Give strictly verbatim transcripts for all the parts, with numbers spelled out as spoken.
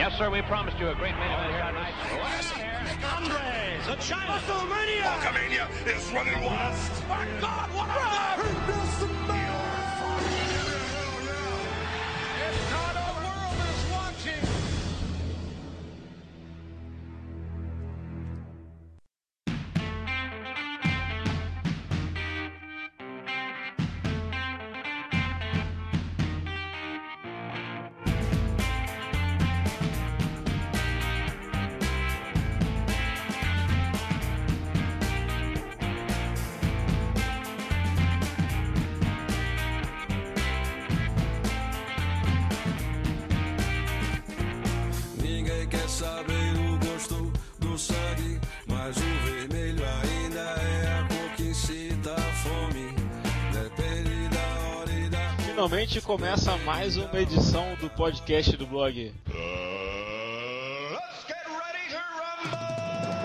Yes, sir, we promised you a great main event here tonight. Andres, the China WrestleMania. Hulkamania is running wild. My God, what a run! It's not the world is watching. Saber o gosto do sangue, mas o vermelho ainda é a cor que incita a fome. Depende da hora e da... Finalmente começa mais uma edição do podcast do blog. Uh, let's get ready to rumble!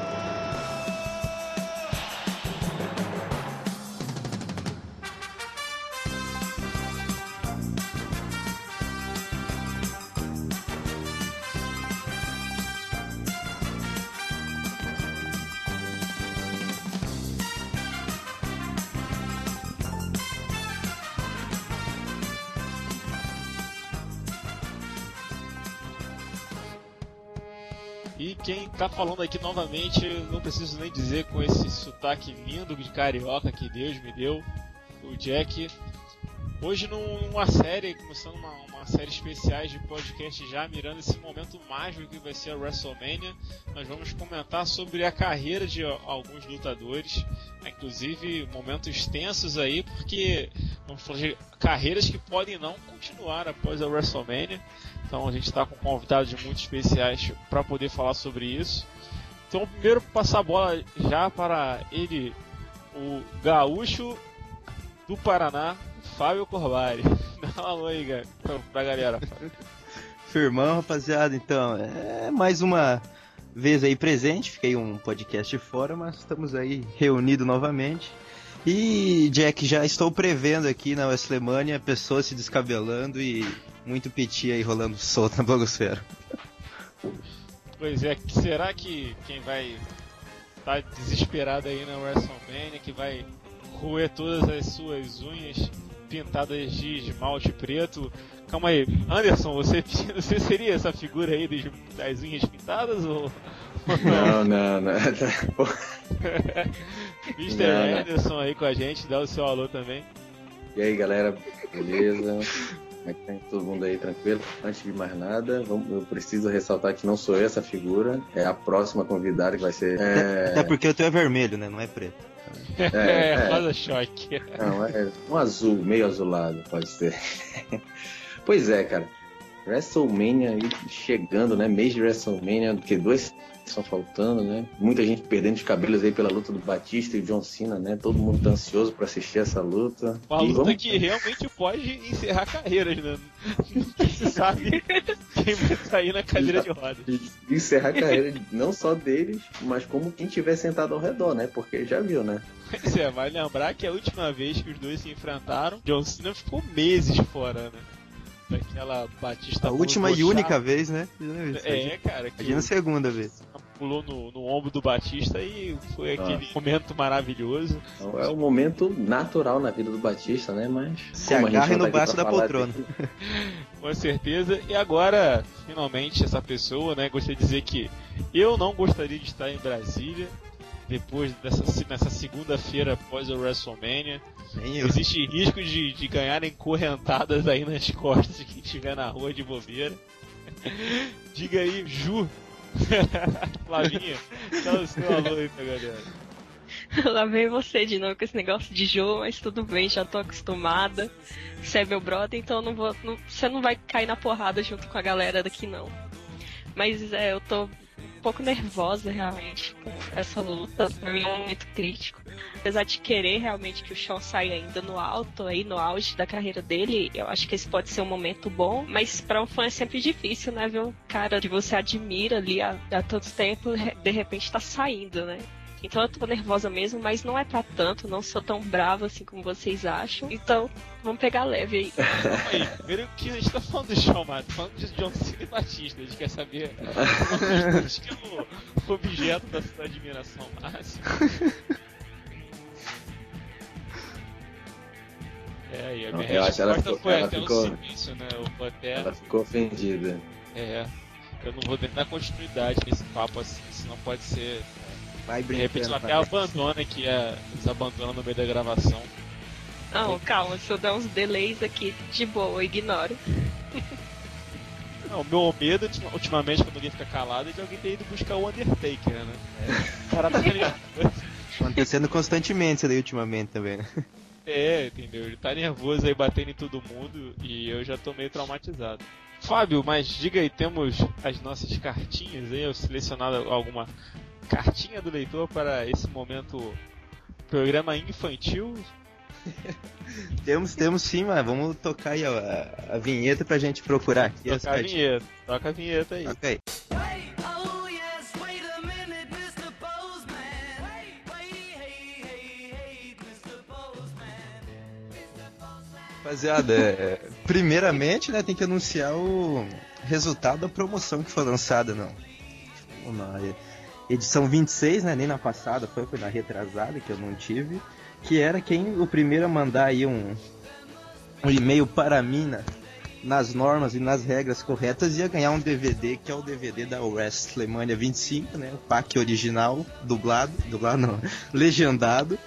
E quem tá falando aqui novamente, não preciso nem dizer com esse sotaque lindo de carioca que Deus me deu, o Jack. Hoje numa série, começando uma, uma série especiais de podcast já mirando esse momento mágico que vai ser a WrestleMania, nós vamos comentar sobre a carreira de alguns lutadores, inclusive momentos tensos aí, porque vamos falar de carreiras que podem não continuar após a WrestleMania. Então a gente está com convidados muito especiais para poder falar sobre isso. Então primeiro passar a bola já para ele, o gaúcho do Paraná, Fábio Corbari. Dá um alô aí, pra, pra galera. Firmão, rapaziada, então, é mais uma vez aí presente, fiquei um podcast fora, mas estamos aí reunidos novamente. E, Jack, já estou prevendo aqui na WrestleMania pessoas se descabelando e muito piti aí rolando solto na blogosfera. Pois é, será que quem vai estar tá desesperado aí na WrestleMania, que vai roer todas as suas unhas pintadas de esmalte preto? Calma aí, Anderson, você, você seria essa figura aí das, das unhas pintadas ou... Não, não, não. mister Anderson aí com a gente, dá o seu alô também. E aí, galera, beleza? Como é que tá todo mundo aí, tranquilo? Antes de mais nada, vamos, eu preciso ressaltar que não sou eu essa figura, é a próxima convidada que vai ser... É... Até porque o teu é vermelho, né? Não é preto. É, é rosa choque. Não, é um azul, meio azulado, pode ser. Pois é, cara. WrestleMania aí chegando, né? Mês de WrestleMania, porque dois estão faltando, né? Muita gente perdendo os cabelos aí pela luta do Batista e John Cena, né? Todo mundo tá ansioso pra assistir essa luta. Uma e luta vamos... que realmente pode encerrar carreiras, né? Não se sabe quem vai sair na cadeira de rodas. Encerrar a carreira não só deles, mas como quem tiver sentado ao redor, né? Porque já viu, né? Pois é, vai lembrar que a última vez que os dois se enfrentaram, John Cena ficou meses fora, né? Daquela Batista. A última e única vez, né? É, cara. Que imagina a segunda vez. Pulou no, no ombro do Batista e foi aquele ah. momento maravilhoso. Então, é um momento natural na vida do Batista, né? Mas se agarre no braço da poltrona. Com certeza. E agora, finalmente, essa pessoa, né? Gostaria de dizer que eu não gostaria de estar em Brasília depois dessa nessa segunda-feira após a WrestleMania. Existe risco de, de ganharem correntadas aí nas costas de quem estiver na rua de bobeira. Diga aí, Ju. Flavinha, dá o seu alô aí pra galera. Lá vem você de novo com esse negócio de Jô, mas tudo bem, já tô acostumada. Você é meu brother, então não vou, não, você não vai cair na porrada junto com a galera daqui não. Mas é, eu tô um pouco nervosa realmente com essa luta, pra mim é um momento crítico. Apesar de querer realmente que o Shawn saia ainda no alto, aí no auge da carreira dele, eu acho que esse pode ser um momento bom, mas pra um fã é sempre difícil, né, ver um cara que você admira ali há, há tanto tempo, de repente tá saindo, né? Então eu tô nervosa mesmo, mas não é pra tanto, não sou tão brava assim como vocês acham. Então, vamos pegar leve aí. Aí, primeiro que a gente tá falando de Shawn Michaels, falando de John Cena e Batista, a gente quer saber acho que é o, o objeto da sua admiração máxima. É, e a minha Eu acho que ela resposta ficou- foi ela até ficou- o silêncio, né? O plateia. Ela ficou ofendida. É, eu não vou dar continuidade nesse papo assim, senão pode ser. Vai De repente brincando. ela até abandona, que é, eles abandonam no meio da gravação. Não, calma, se eu der uns delays aqui, de boa, eu ignoro. Não, o meu medo ultima- ultimamente, quando alguém fica calado, é de alguém ter ido buscar o Undertaker, né? O cara tá nervoso. Acontecendo constantemente isso daí ultimamente também, né? É, entendeu? Ele tá nervoso aí batendo em todo mundo e eu já tô meio traumatizado. Fábio, mas diga aí, temos as nossas cartinhas aí, eu selecionado alguma cartinha do leitor para esse momento programa infantil. Temos, temos sim, mas vamos tocar aí ó, a, a vinheta pra gente procurar aqui as Toca a cartinhas. vinheta, toca a vinheta aí. Toca aí. Rapaziada, é, primeiramente, né, tem que anunciar o resultado da promoção que foi lançada, não. Na edição vinte e seis, né, nem na passada, foi, foi na retrasada, que eu não tive, que era quem o primeiro a mandar aí um, um e-mail para mim, né, nas normas e nas regras corretas, ia ganhar um D V D, que é o D V D da WrestleMania vinte e cinco, né, o pack original, dublado, dublado não, legendado.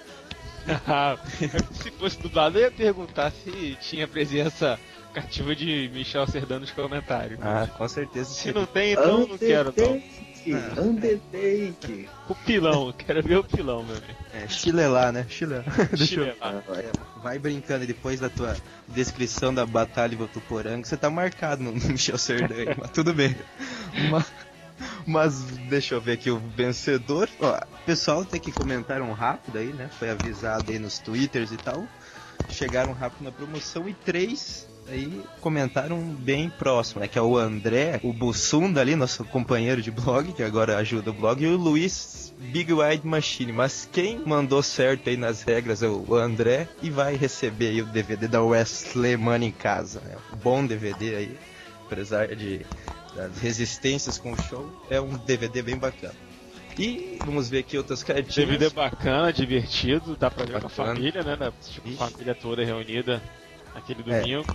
Se fosse dublado, eu ia perguntar se tinha presença cativa de Michel Serdan nos comentários. Ah, com certeza. Se não tem, então não quero, não. Ah. Undertake. O pilão, quero ver o pilão, meu amigo. É, Chile lá, né? Chile. Deixa eu... Chile lá. É, vai brincando, e depois da tua descrição da Batalha em Votuporanga, você tá marcado no Michel Serdan aí, mas tudo bem. Mas, mas deixa eu ver aqui o vencedor. Ó, o pessoal tem que comentaram rápido aí, né? Foi avisado aí nos twitters e tal. Chegaram rápido na promoção e três aí comentaram bem próximo, né? Que é o André, o Bussunda ali, nosso companheiro de blog, que agora ajuda o blog, e o Luiz Big Wide Machine. Mas quem mandou certo aí nas regras é o André e vai receber aí o D V D da WrestleMania em casa, né? Um bom D V D aí, apesar de das resistências com o show, é um D V D bem bacana. E vamos ver aqui outras cartinhas. D V D bacana, divertido, dá pra ver Bacana. com a família, né? Da, tipo, Ixi. família toda reunida naquele domingo.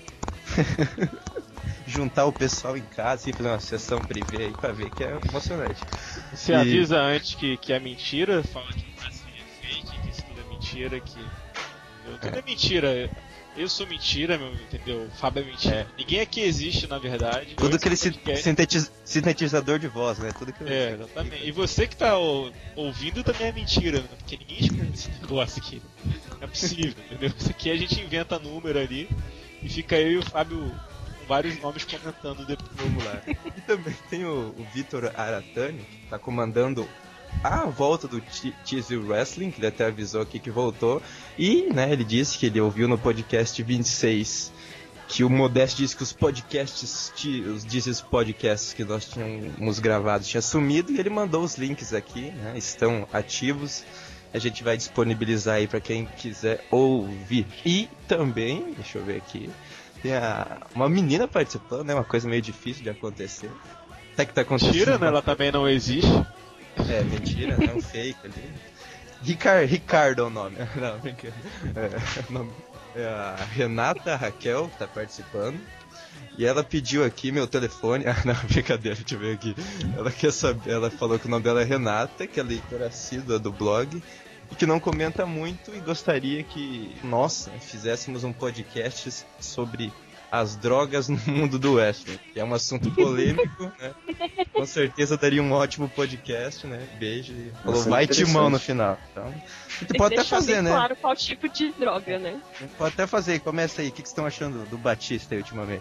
Juntar o pessoal em casa e fazer uma sessão privê aí pra ver que é emocionante. Você E- avisa antes que, que é mentira, fala que o wrestling é fake, que isso tudo é mentira, que. Eu, tudo é. mentira. Eu sou mentira, meu, entendeu? O Fábio é mentira. É. Ninguém aqui existe, na verdade. Tudo Eu aquele esse sin- podcast- sintetiz- sintetizador de voz, né? Tudo que É, exatamente. E você que tá ó, ouvindo também é mentira, né? Porque ninguém escuta esse negócio aqui. Não é possível, entendeu? Isso aqui a gente inventa número ali e fica eu e o Fábio com vários nomes comentando depois lá. E também tem o, o Vitor Aratani, que tá comandando a volta do Cheesy Wrestling, que ele até avisou aqui que voltou. E, né, ele disse que ele ouviu no podcast vinte e seis que o Modesto disse que os podcasts, os Dizes podcasts que nós tínhamos gravados tinha sumido, e ele mandou os links aqui, né, estão ativos. A gente vai disponibilizar aí pra quem quiser ouvir. E também, deixa eu ver aqui, tem a, uma menina participando, né, uma coisa meio difícil de acontecer. Até que tá acontecendo. Mentira, né? Ela também não existe. É, mentira, né? Um fake ali. Ricar, Ricardo é o nome. Não, brincadeira. É, o nome é a Renata Raquel, que tá participando. E ela pediu aqui meu telefone. Ah, não, brincadeira, deixa eu ver aqui. Ela quer saber, ela falou que o nome dela é Renata, que é leitora assídua do blog. E que não comenta muito e gostaria que nós né, fizéssemos um podcast sobre as drogas no mundo do wrestling, que é um assunto polêmico, né? Com certeza daria um ótimo podcast, né? Beijo e falou, Nossa, vai interessante. Timão no final. Então, você Tem pode que até deixar fazer, bem né? claro qual tipo de droga, né? Pode até fazer, começa aí. O que que vocês estão achando do Batista aí ultimamente?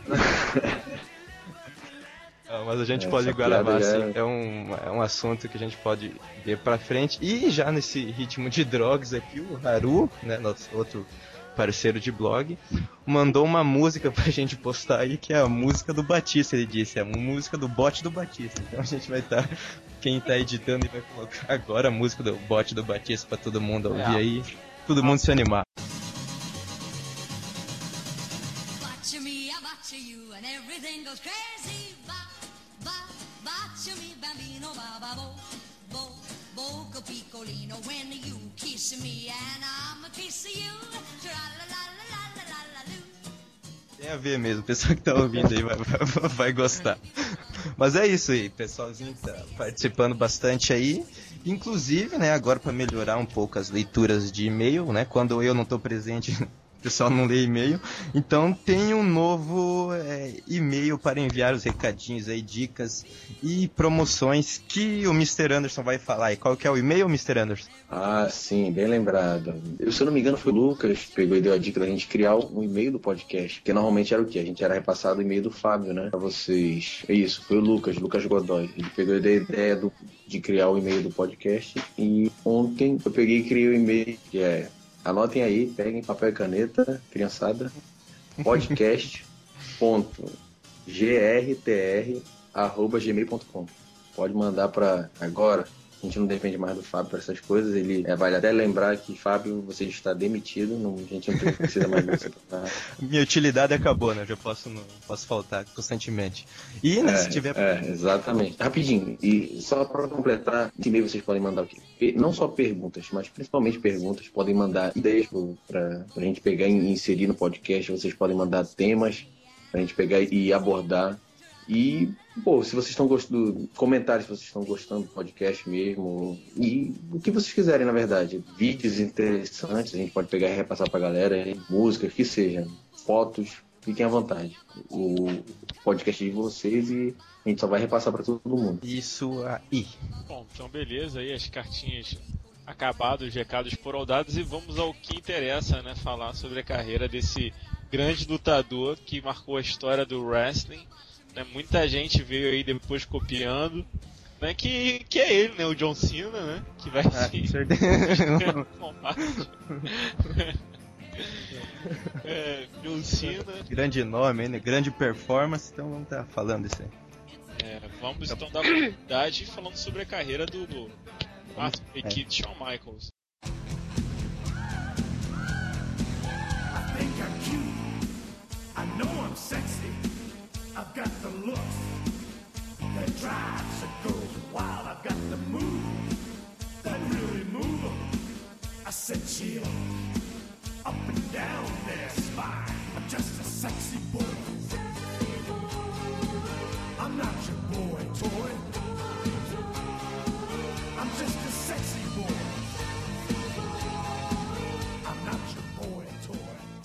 Não, mas a gente É, pode essa gravar, piada já- assim, é um, é um assunto que a gente pode ver pra frente. E já nesse ritmo de drogas aqui, o Haru, né, nosso outro parceiro de blog, mandou uma música pra gente postar aí, que é a música do Batista, ele disse, é uma música do bot do Batista. Então a gente vai estar, tá, quem tá editando vai colocar agora a música do bot do Batista pra todo mundo ouvir é. aí, todo mundo se animar. Tem a ver mesmo, o pessoal que tá ouvindo aí vai, vai, vai gostar. Mas é isso aí, pessoalzinho tá participando bastante aí. Inclusive, né, agora para melhorar um pouco as leituras de e-mail, né, quando eu não tô presente, o pessoal não lê e-mail. Então tem um novo é, e-mail para enviar os recadinhos aí, dicas e promoções que o mister Anderson vai falar. E qual que é o e-mail, mister Anderson? Ah, sim, bem lembrado. Eu, se eu não me engano, foi o Lucas que pegou e deu a dica da gente criar um e-mail do podcast. Porque normalmente era o quê? A gente era repassado o e-mail do Fábio, né? Pra vocês. É isso, foi o Lucas, Lucas Godoy. Ele pegou e deu a ideia do, de criar o e-mail do podcast. E ontem eu peguei e criei o e-mail que é... Anotem aí, peguem papel e caneta, criançada, podcast ponto grtr arroba gmail ponto com. Pode mandar para agora. A gente não depende mais do Fábio para essas coisas. Ele é, vale até lembrar que, Fábio, você está demitido. Não, a gente não precisa mais de você. Pra... Minha utilidade acabou, né? Eu já posso, não, posso faltar constantemente. E, né, é, se tiver... É, exatamente. Rapidinho. E só para completar, esse e-mail vocês podem mandar o quê? Não só perguntas, mas principalmente perguntas. Podem mandar ideias para a gente pegar e inserir no podcast. Vocês podem mandar temas para a gente pegar e abordar. E, pô, se vocês estão gostando, comentários se vocês estão gostando do podcast mesmo, e o que vocês quiserem, na verdade, vídeos interessantes, a gente pode pegar e repassar pra galera, música, que seja, fotos, fiquem à vontade. O podcast é de vocês e a gente só vai repassar pra todo mundo. Isso aí. Bom, então beleza, aí as cartinhas acabadas, os recados foram dados e vamos ao que interessa, né, falar sobre a carreira desse grande lutador que marcou a história do wrestling. Né, muita gente veio aí depois copiando, né, que, que é ele, né, o John Cena, né, que vai ah, ser combate. é, John Cena. Grande nome, né, grande performance, então vamos estar tá falando isso aí. É, vamos então dar continuidade falando sobre a carreira do, do Arthur é. Kid Shawn Michaels. I think I'm cute. I know I'm sexy. I've got the looks that drives a girl wild. I've got the moves that really move them. I said chill up and down their spine. I'm just a sexy boy. I'm not your boy toy. I'm just a sexy boy. I'm not your boy toy.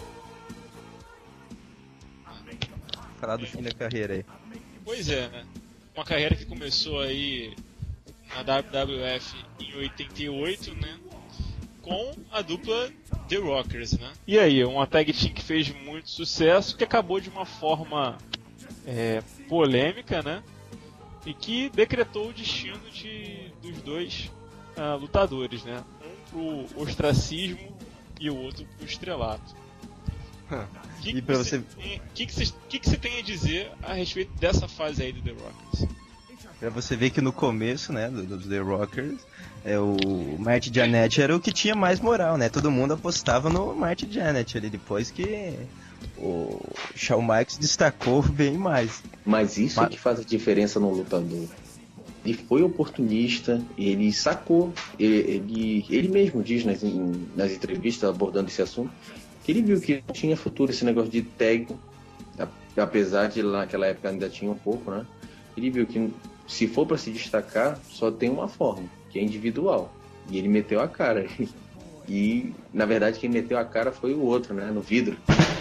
Falar do fim da carreira aí. Pois é, né? Uma carreira que começou aí na W W F em oitenta e oito, né? Com a dupla The Rockers, né? E aí, uma tag team que fez muito sucesso, que acabou de uma forma é, polêmica, né? E que decretou o destino de, dos dois uh, lutadores, né? Um pro ostracismo e o outro pro estrelato. O que, que, você... que, que, você, que, que você tem a dizer a respeito dessa fase aí do The Rockers? Pra você ver que no começo, né, dos do The Rockers, é, o Marty Jannetty era o que tinha mais moral, né? Todo mundo apostava no Marty Jannetty ali, depois que o Shawn Michaels destacou bem mais. Mas isso Mas... é que faz a diferença no lutador. Ele foi oportunista, ele sacou, ele, ele, ele mesmo diz nas, nas entrevistas abordando esse assunto, que ele viu que tinha futuro esse negócio de tag, apesar de lá naquela época ainda tinha um pouco, né? Ele viu que se for para se destacar, só tem uma forma, que é individual. E ele meteu a cara. E, na verdade, quem meteu a cara foi o outro, né? No vidro.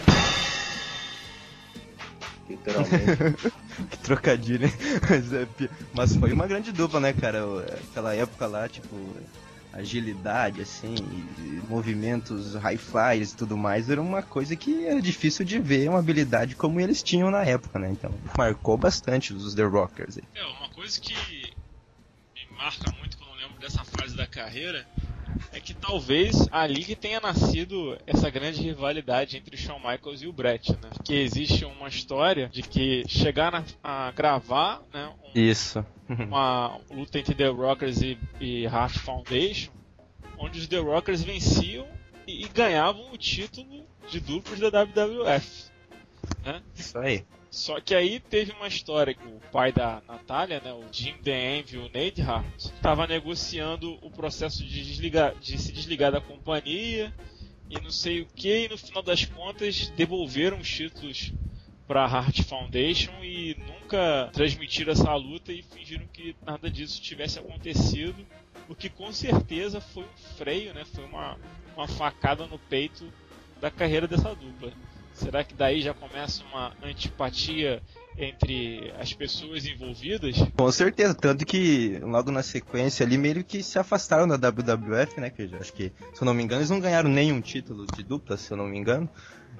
Literalmente. Que trocadilho, né? Mas, é, mas foi uma grande dupla, né, cara? Aquela época lá, tipo... agilidade, assim, movimentos high flyers e tudo mais, era uma coisa que era difícil de ver, uma habilidade como eles tinham na época, né? Então, marcou bastante os The Rockers aí. É, uma coisa que me marca muito quando eu lembro dessa fase da carreira é que talvez ali que tenha nascido essa grande rivalidade entre o Shawn Michaels e o Bret, né? Que existe uma história de que chegaram a, a gravar, né, um, Isso. uma luta entre The Rockers e, e Hart Foundation, onde os The Rockers venciam e, e ganhavam o título de duplos da W W F, né? Isso aí. Só que aí teve uma história que o pai da Natália, né, o Jim The Anvil Neidhart, estava negociando o processo de, desligar, de se desligar da companhia e não sei o que, e no final das contas devolveram os títulos para a Hart Foundation e nunca transmitiram essa luta e fingiram que nada disso tivesse acontecido, o que com certeza foi um freio, né, foi uma, uma facada no peito da carreira dessa dupla. Será que daí já começa uma antipatia entre as pessoas envolvidas? Com certeza, tanto que logo na sequência ali meio que se afastaram da W W F, né? Que eu acho que, se eu não me engano, eles não ganharam nenhum título de dupla, se eu não me engano.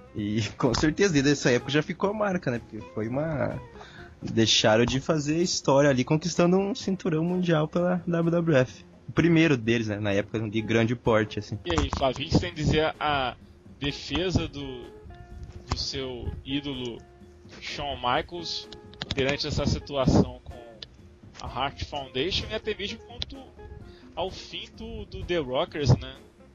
E com certeza, desde essa época já ficou a marca, né? Porque foi uma... Deixaram de fazer história ali, conquistando um cinturão mundial pela W W F. O primeiro deles, né? Na época de grande porte, assim. E aí, Flávio, o que você tem a dizer a defesa do... do seu ídolo Shawn Michaels perante essa situação com a Hart Foundation e até mesmo quanto ao fim do, do The Rockers, né?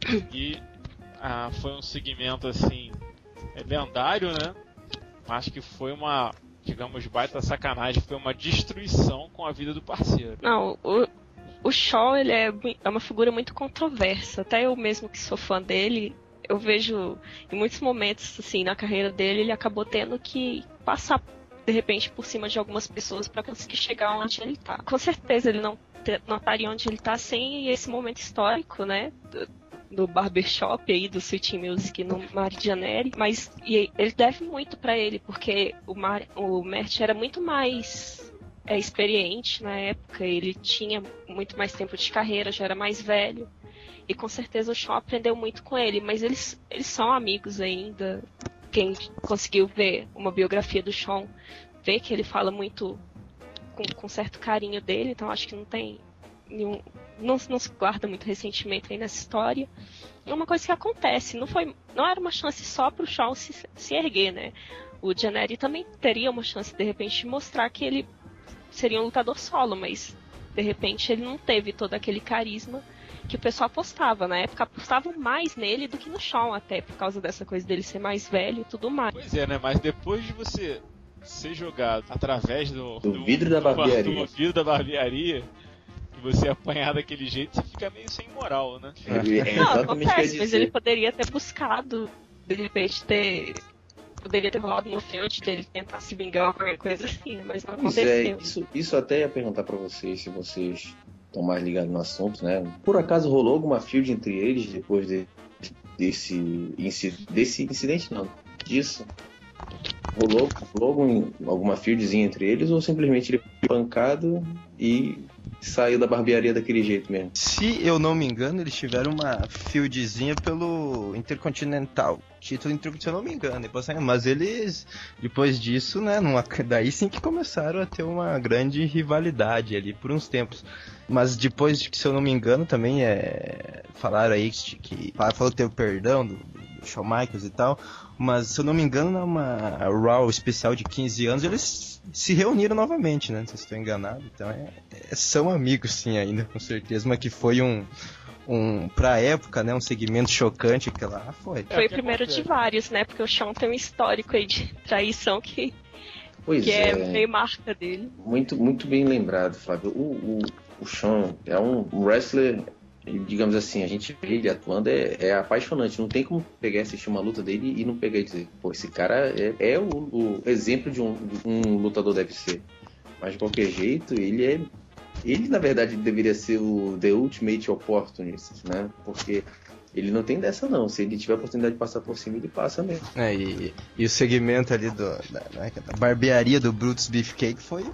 E ah, foi um segmento assim lendário, né? Acho que foi uma, digamos, baita sacanagem, foi uma destruição com a vida do parceiro. Não, o, o Shawn, ele é, é uma figura muito controversa. Até eu mesmo que sou fã dele, eu vejo em muitos momentos, assim, na carreira dele, ele acabou tendo que passar, de repente, por cima de algumas pessoas para conseguir chegar onde ele tá. Com certeza ele não, te, não estaria onde ele tá sem esse momento histórico, né, do, do barbershop aí, do Sweet Music no Marty Jannetty, mas e ele deve muito para ele, porque o, Mar, o Mert era muito mais é, experiente na época, ele tinha muito mais tempo de carreira, já era mais velho. E com certeza o Shawn aprendeu muito com ele, mas eles, eles são amigos ainda. Quem conseguiu ver uma biografia do Shawn vê que ele fala muito com, com certo carinho dele, então acho que não tem nenhum. Não, não se guarda muito ressentimento aí nessa história. É uma coisa que acontece, não, foi, não era uma chance só pro Shawn se, se erguer, né? O Jannetty também teria uma chance de repente de mostrar que ele seria um lutador solo, mas de repente ele não teve todo aquele carisma que o pessoal apostava. Na época apostavam mais nele do que no Shawn, até por causa dessa coisa dele ser mais velho e tudo mais. Pois é, né? Mas depois de você ser jogado através do, Do do vidro da barbearia. do vidro da barbearia e você apanhar daquele jeito, você fica meio sem moral, né? É Não, exatamente o que eu ia acontece, mas dizer. ele poderia ter buscado, de repente ter... Poderia ter rolado no field dele tentar se vingar ou qualquer coisa assim, mas não Pois é, aconteceu. isso, isso até ia perguntar pra vocês, se vocês estão mais ligados no assunto, né? Por acaso rolou alguma field entre eles depois de, desse, inci, desse incidente? Não, disso. Rolou, rolou algum, alguma fieldzinha entre eles ou simplesmente ele foi pancado e saiu da barbearia daquele jeito mesmo? Se eu não me engano, eles tiveram uma fieldzinha pelo Intercontinental. Título Intercontinental, se eu não me engano. Depois, mas eles, depois disso, né, numa, daí sim que começaram a ter uma grande rivalidade ali por uns tempos. Mas depois, se eu não me engano, também é, falaram aí que, que falou que teve perdão do, do Shawn Michaels e tal. Mas se eu não me engano, numa Raw especial de quinze anos, eles se reuniram novamente, né? Não sei se estou enganado. Então é, é, são amigos sim ainda, com certeza. Mas que foi um, um pra época, né? Um segmento chocante que lá foi. Foi É, o primeiro acontece. de vários, né? Porque o Shawn tem um histórico aí de traição que, Pois que é, é, meio marca dele. muito, muito bem lembrado, Flávio. O, o, o Shawn é um wrestler, digamos assim, a gente vê ele atuando, é, é apaixonante. Não tem como pegar e assistir uma luta dele e não pegar e dizer, pô, esse cara é, é o, o exemplo de um, de um lutador deve ser. Mas de qualquer jeito, ele é. Ele, na verdade, deveria ser o The Ultimate Opportunist, né? Porque ele não tem dessa, não. Se ele tiver a oportunidade de passar por cima, ele passa mesmo. É, e, e o segmento ali do, da, da barbearia do Brutus Beefcake foi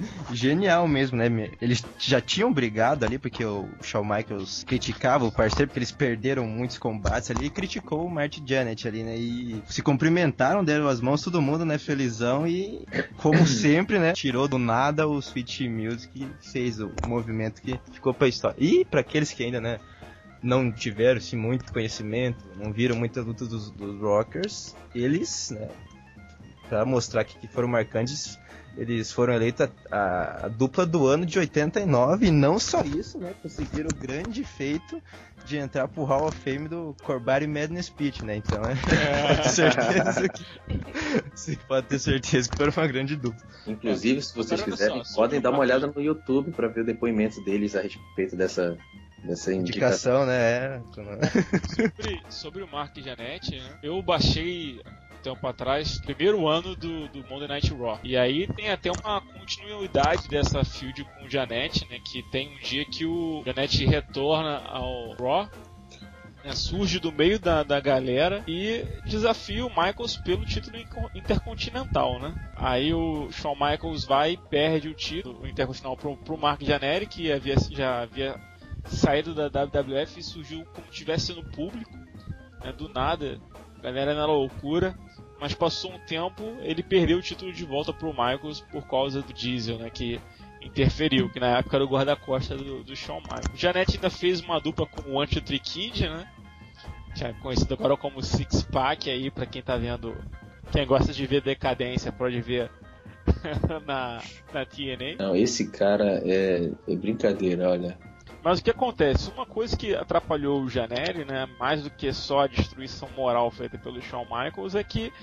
genial mesmo, né? Eles já tinham brigado ali, porque o Shawn Michaels criticava o parceiro, porque eles perderam muitos combates ali, e criticou o Marty Jannetty ali, né? E se cumprimentaram, deram as mãos, todo mundo, né? Felizão, e como sempre, né? Tirou do nada o Sweet Music e fez o movimento que ficou pra história. E pra aqueles que ainda, né? não tiveram assim, muito conhecimento, não viram muita luta dos, dos Rockers, eles, né, pra mostrar que, que foram marcantes, eles foram eleitos a, a, a dupla do ano de oitenta e nove, e não só isso, né, conseguiram o grande feito de entrar pro Hall of Fame do Corbett Madness Pitch, né, então é, pode ter certeza que você pode ter certeza que foram uma grande dupla. Inclusive, se vocês quiserem, podem dar uma olhada no YouTube para ver o depoimento deles a respeito dessa, dessa indicação. indicação, né? sobre, sobre o Mark Jannetty, né? Eu baixei tempo atrás, primeiro ano do, do Monday Night Raw. E aí tem até uma continuidade dessa feud com o Jannetty, né? Que tem um dia que o Jannetty retorna ao Raw, né, surge do meio da, da galera e desafia o Michaels pelo título intercontinental, né? Aí o Shawn Michaels vai e perde o título intercontinental pro, pro Mark Jannetty, que havia, já havia saído da W W F e surgiu como se estivesse no público, né, do nada, a galera na loucura. Mas passou um tempo, ele perdeu o título de volta pro Michaels por causa do Diesel, né, que interferiu, que na época era o guarda-costas do, do Shawn Michaels. O Jannetty ainda fez uma dupla com o Anti Kid, né, que é conhecido agora como Six Pack, aí pra quem tá vendo, quem gosta de ver decadência pode ver na, na T N A. Não, esse cara é, é brincadeira, olha. Mas o que acontece? Uma coisa que atrapalhou o Jannetty, né, mais do que só a destruição moral feita pelo Shawn Michaels, é que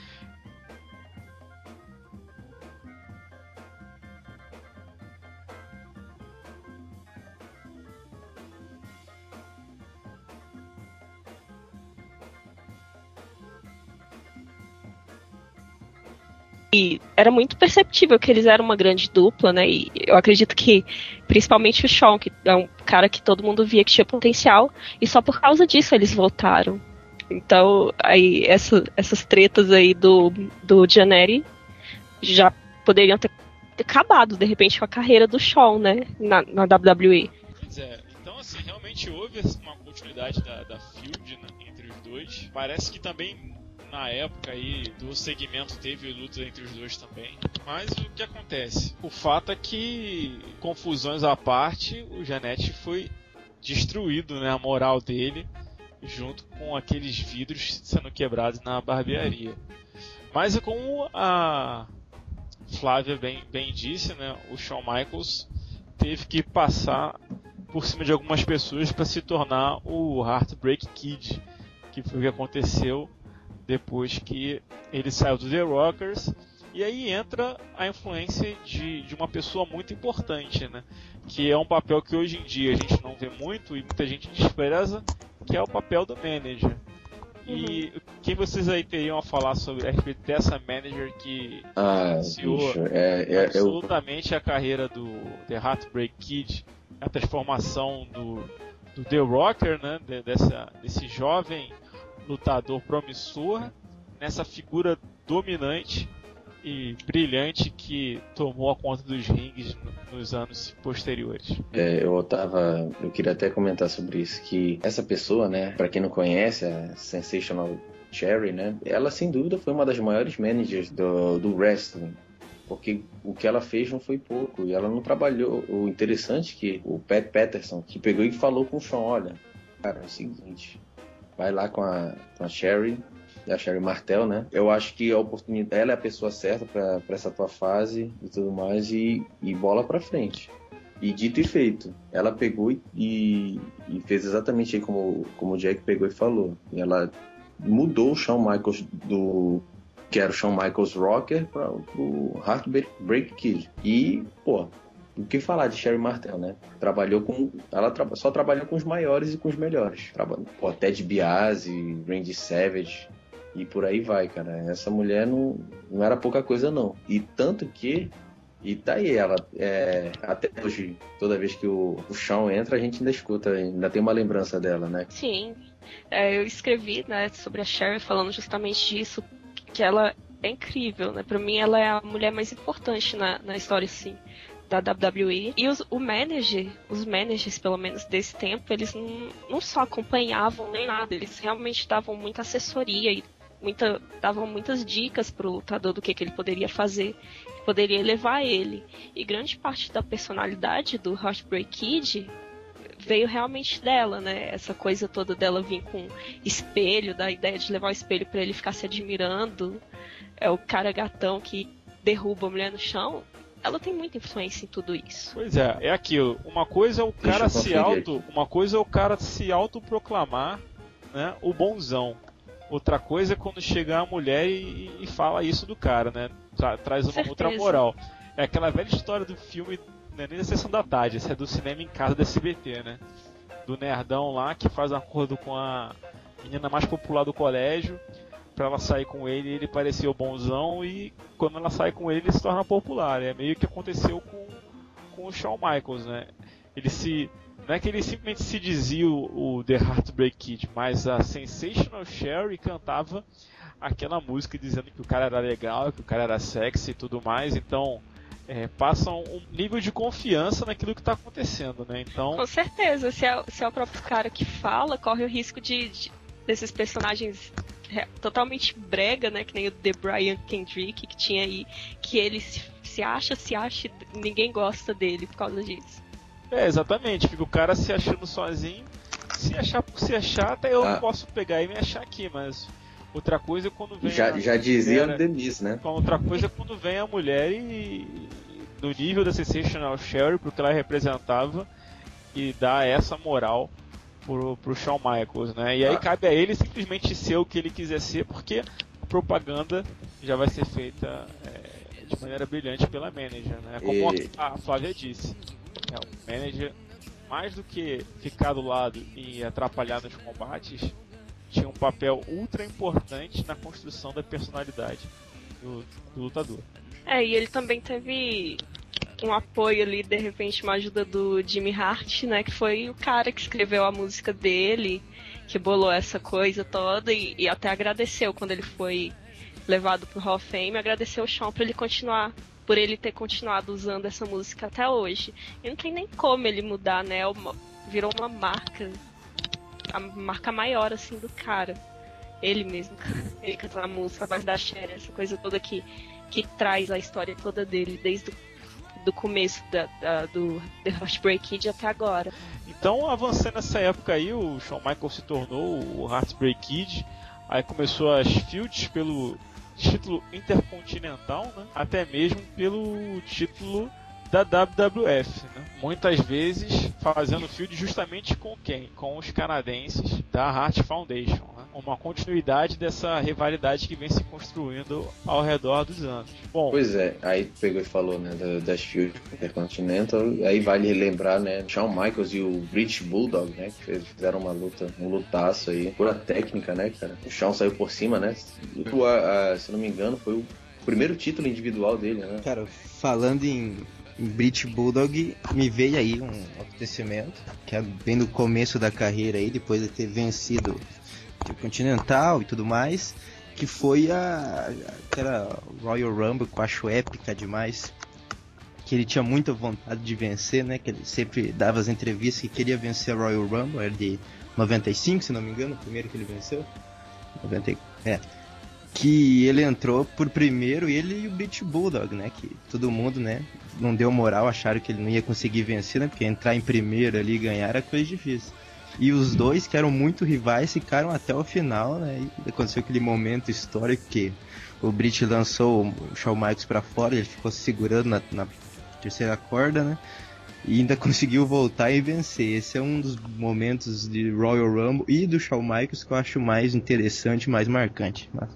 E era muito perceptível que eles eram uma grande dupla, né? E eu acredito que, principalmente o Shawn, que é um cara que todo mundo via que tinha potencial, e só por causa disso eles voltaram. Então, aí, essa, essas tretas aí do, do Jannetty já poderiam ter, ter acabado, de repente, com a carreira do Shawn, né? Na, na W W E. Pois é, então, assim, realmente houve uma continuidade da, da feud, né, entre os dois. Parece que também na época aí do segmento teve lutas entre os dois também. Mas o que acontece? O fato é que, confusões à parte, o Jannetty foi destruído, né, a moral dele, junto com aqueles vidros sendo quebrados na barbearia. Mas como a Flávia bem, bem disse, né, o Shawn Michaels teve que passar por cima de algumas pessoas para se tornar o Heartbreak Kid, que foi o que aconteceu depois que ele saiu do The Rockers. E aí entra a influência de, de uma pessoa muito importante, né? Que é um papel que hoje em dia a gente não vê muito e muita gente despreza, que é o papel do manager. Uhum. E quem vocês aí teriam a falar sobre a respeito dessa manager que ah, iniciou bicho, é, é, absolutamente eu... a carreira do The Heartbreak Kid, a transformação do, do The Rocker, né? De, dessa, desse jovem lutador promissor nessa figura dominante e brilhante que tomou a conta dos rings nos anos posteriores. É, eu tava, eu queria até comentar sobre isso, que essa pessoa, né, para quem não conhece, a Sensational Sherri, né, ela sem dúvida foi uma das maiores managers do, do wrestling, porque o que ela fez não foi pouco e ela não trabalhou. O interessante é que o Pat Patterson, que pegou e falou com o Shawn, olha, cara, é o seguinte, vai lá com a, com a Sherri, a Sherri Martel, né? Eu acho que a oportunidade, ela é a pessoa certa para essa tua fase e tudo mais, e, e bola pra frente. E dito e feito, ela pegou e, e fez exatamente aí como, como o Jack pegou e falou. E ela mudou o Shawn Michaels do que era o Shawn Michaels Rocker para o Heartbreak Kid. E, pô, o que falar de Sherri Martel, né? Trabalhou com... Ela tra... só trabalhou com os maiores e com os melhores. Trabalhou, pô, Ted DiBiase, Randy Savage e por aí vai, cara. Essa mulher não, não era pouca coisa, não. E tanto que... E tá aí, ela... É... Até hoje, toda vez que o, o Shawn entra, a gente ainda escuta, ainda tem uma lembrança dela, né? Sim. É, eu escrevi, né, sobre a Sherri falando justamente disso, que ela é incrível, né? Pra mim, ela é a mulher mais importante na, na história, sim, da W W E. E os, o manager, os managers, pelo menos desse tempo, eles não, não só acompanhavam nem nada, eles realmente davam muita assessoria e muita, davam muitas dicas pro lutador do que, que ele poderia fazer, que poderia elevar ele. E grande parte da personalidade do Heartbreak Kid veio realmente dela, né? Essa coisa toda dela vir com espelho, da ideia de levar o espelho pra ele ficar se admirando. É o cara gatão que derruba a mulher no chão. Ela tem muita influência em tudo isso. Pois é, é aquilo. Uma coisa é o cara se auto, uma coisa é o cara se autoproclamar, né, o bonzão. Outra coisa é quando chegar a mulher e, e fala isso do cara, né? Tra- traz uma Certeza. outra moral. É aquela velha história do filme, não é nem da Sessão da Tarde, essa é do cinema em casa da S B T, né? Do nerdão lá que faz acordo com a menina mais popular do colégio pra ela sair com ele, ele parecia o bonzão, e quando ela sai com ele, ele se torna popular. É meio que aconteceu com, com o Shawn Michaels, né? Ele se... Não é que ele simplesmente se dizia o, o The Heartbreak Kid, mas a Sensational Sherry cantava aquela música dizendo que o cara era legal, que o cara era sexy e tudo mais. Então, é, passam um nível de confiança naquilo que está acontecendo, né? Então... Com certeza, se é, se é o próprio cara que fala, corre o risco de, de desses personagens totalmente brega, né, que nem o The Brian Kendrick que tinha aí, que ele se, se acha, se acha e ninguém gosta dele por causa disso. É, exatamente, fica o cara se achando sozinho, se achar por se achar, até eu ah. posso pegar e me achar aqui, mas outra coisa é quando vem já, a já dizia mulher, o Denise, né? Outra coisa é quando vem a mulher e, no nível da Sensational Sherry, porque ela representava, e dá essa moral Pro, pro Shawn Michaels, né? E aí ah. cabe a ele simplesmente ser o que ele quiser ser, porque a propaganda já vai ser feita é, de maneira brilhante pela manager, né? Como e... a Flávia disse, é, o manager, mais do que ficar do lado e atrapalhar nos combates, tinha um papel ultra importante na construção da personalidade do, do lutador. É, e ele também teve um apoio ali, de repente, uma ajuda do Jimmy Hart, né, que foi o cara que escreveu a música dele, que bolou essa coisa toda, e, e até agradeceu quando ele foi levado pro Hall of Fame, agradeceu o Shawn por ele continuar, por ele ter continuado usando essa música até hoje. E não tem nem como ele mudar, né, uma, virou uma marca, a marca maior, assim, do cara. Ele mesmo, ele canta a música, a voz da Cher, essa coisa toda que, que traz a história toda dele, desde o do começo da, da, do The Heartbreak Kid até agora. Então, avançando nessa época aí, o Shawn Michaels se tornou o Heartbreak Kid, aí começou as feuds pelo título intercontinental, né? Até mesmo pelo título da W W F, né? Muitas vezes fazendo feud justamente com quem? Com os canadenses da Hart Foundation, né? Uma continuidade dessa rivalidade que vem se construindo ao redor dos anos. Bom, pois é, aí pegou e falou, né, das feuds Intercontinental, aí vale lembrar, né, Shawn Michaels e o British Bulldog, né, que fizeram uma luta, um lutaço aí, pura técnica, né, cara. O Shawn saiu por cima, né, o, a, a, se não me engano, foi o primeiro título individual dele, né. Cara, falando em British Bulldog, me veio aí um acontecimento que é bem no começo da carreira aí, depois de ter vencido o Continental e tudo mais, que foi a aquela Royal Rumble que eu acho épica demais, que ele tinha muita vontade de vencer, né, que ele sempre dava as entrevistas que queria vencer a Royal Rumble, era de noventa e cinco, se não me engano, o primeiro que ele venceu, noventa, é, que ele entrou por primeiro, ele e o British Bulldog, né, que todo mundo, né, não deu moral, acharam que ele não ia conseguir vencer, né, porque entrar em primeiro ali e ganhar era coisa difícil. E os dois, que eram muito rivais, ficaram até o final, né, e aconteceu aquele momento histórico que o British lançou o Shawn Michaels pra fora, ele ficou se segurando na, na terceira corda, né, e ainda conseguiu voltar e vencer. Esse é um dos momentos de Royal Rumble e do Shawn Michaels que eu acho mais interessante, mais marcante. Mas...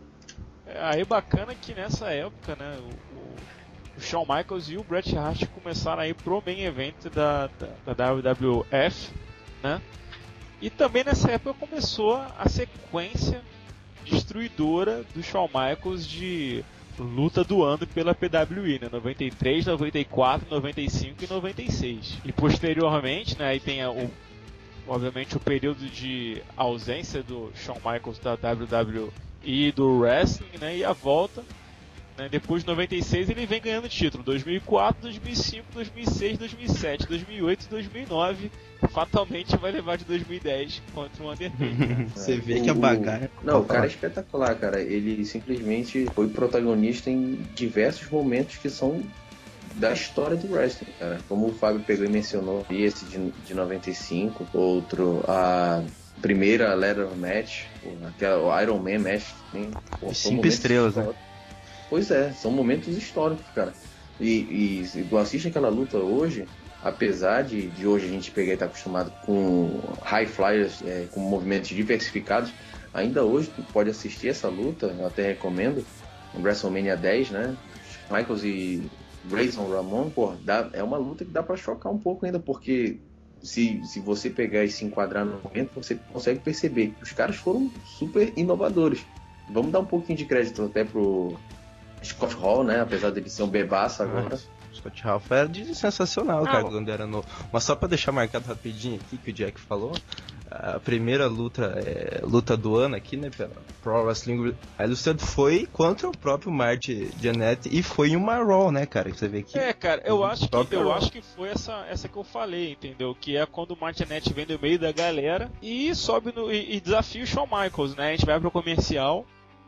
aí bacana que nessa época, né, o, o, o Shawn Michaels e o Bret Hart começaram aí pro main event da, da, da W W F, né, e também nessa época começou a sequência destruidora do Shawn Michaels de luta do ano pela P W I, né, noventa e três, noventa e quatro, noventa e cinco e noventa e seis. E posteriormente, né, aí tem a, o, obviamente o período de ausência do Shawn Michaels da W W E e do wrestling, né, e a volta, né, depois de noventa e seis ele vem ganhando título, dois mil e quatro, dois mil e cinco, dois mil e seis, dois mil e sete, dois mil e oito e dois mil e nove, fatalmente vai levar de dois mil e dez contra o Undertaker. Você vê que a bagagem... Não, o cara é espetacular, cara, ele simplesmente foi protagonista em diversos momentos que são da história do wrestling, cara. Como o Fábio pegou e mencionou, esse de, de noventa e cinco, outro, a primeira Leather Match, aquela, o Iron Man Match. Tem, pô, cinco estrelas, né? Pois é, são momentos históricos, cara. E, e se tu assiste aquela luta hoje, apesar de, de hoje a gente pegar e estar tá acostumado com high flyers, é, com movimentos diversificados, ainda hoje tu pode assistir essa luta, eu até recomendo, no WrestleMania dez, né? Michaels e Razor Ramon, pô, dá, é uma luta que dá pra chocar um pouco ainda, porque se, se você pegar e se enquadrar no momento, você consegue perceber que os caras foram super inovadores. Vamos dar um pouquinho de crédito até pro Scott Hall, né? Apesar dele ser um bebaço agora. Ah, Scott Hall era de sensacional, cara, ah, quando era novo. Mas só pra deixar marcado rapidinho aqui que o Jack falou, a primeira luta, é, luta do ano aqui, né, pela Pro Wrestling Illustrated foi contra o próprio Marty Jannetty e foi em uma Raw, né, cara? Você vê que É, cara, eu acho que eu Raw. acho que foi essa, essa que eu falei, entendeu? Que é quando o Marty Jannetty vem do meio da galera e sobe no, e, e desafia o Shawn Michaels, né? A gente vai pro comercial.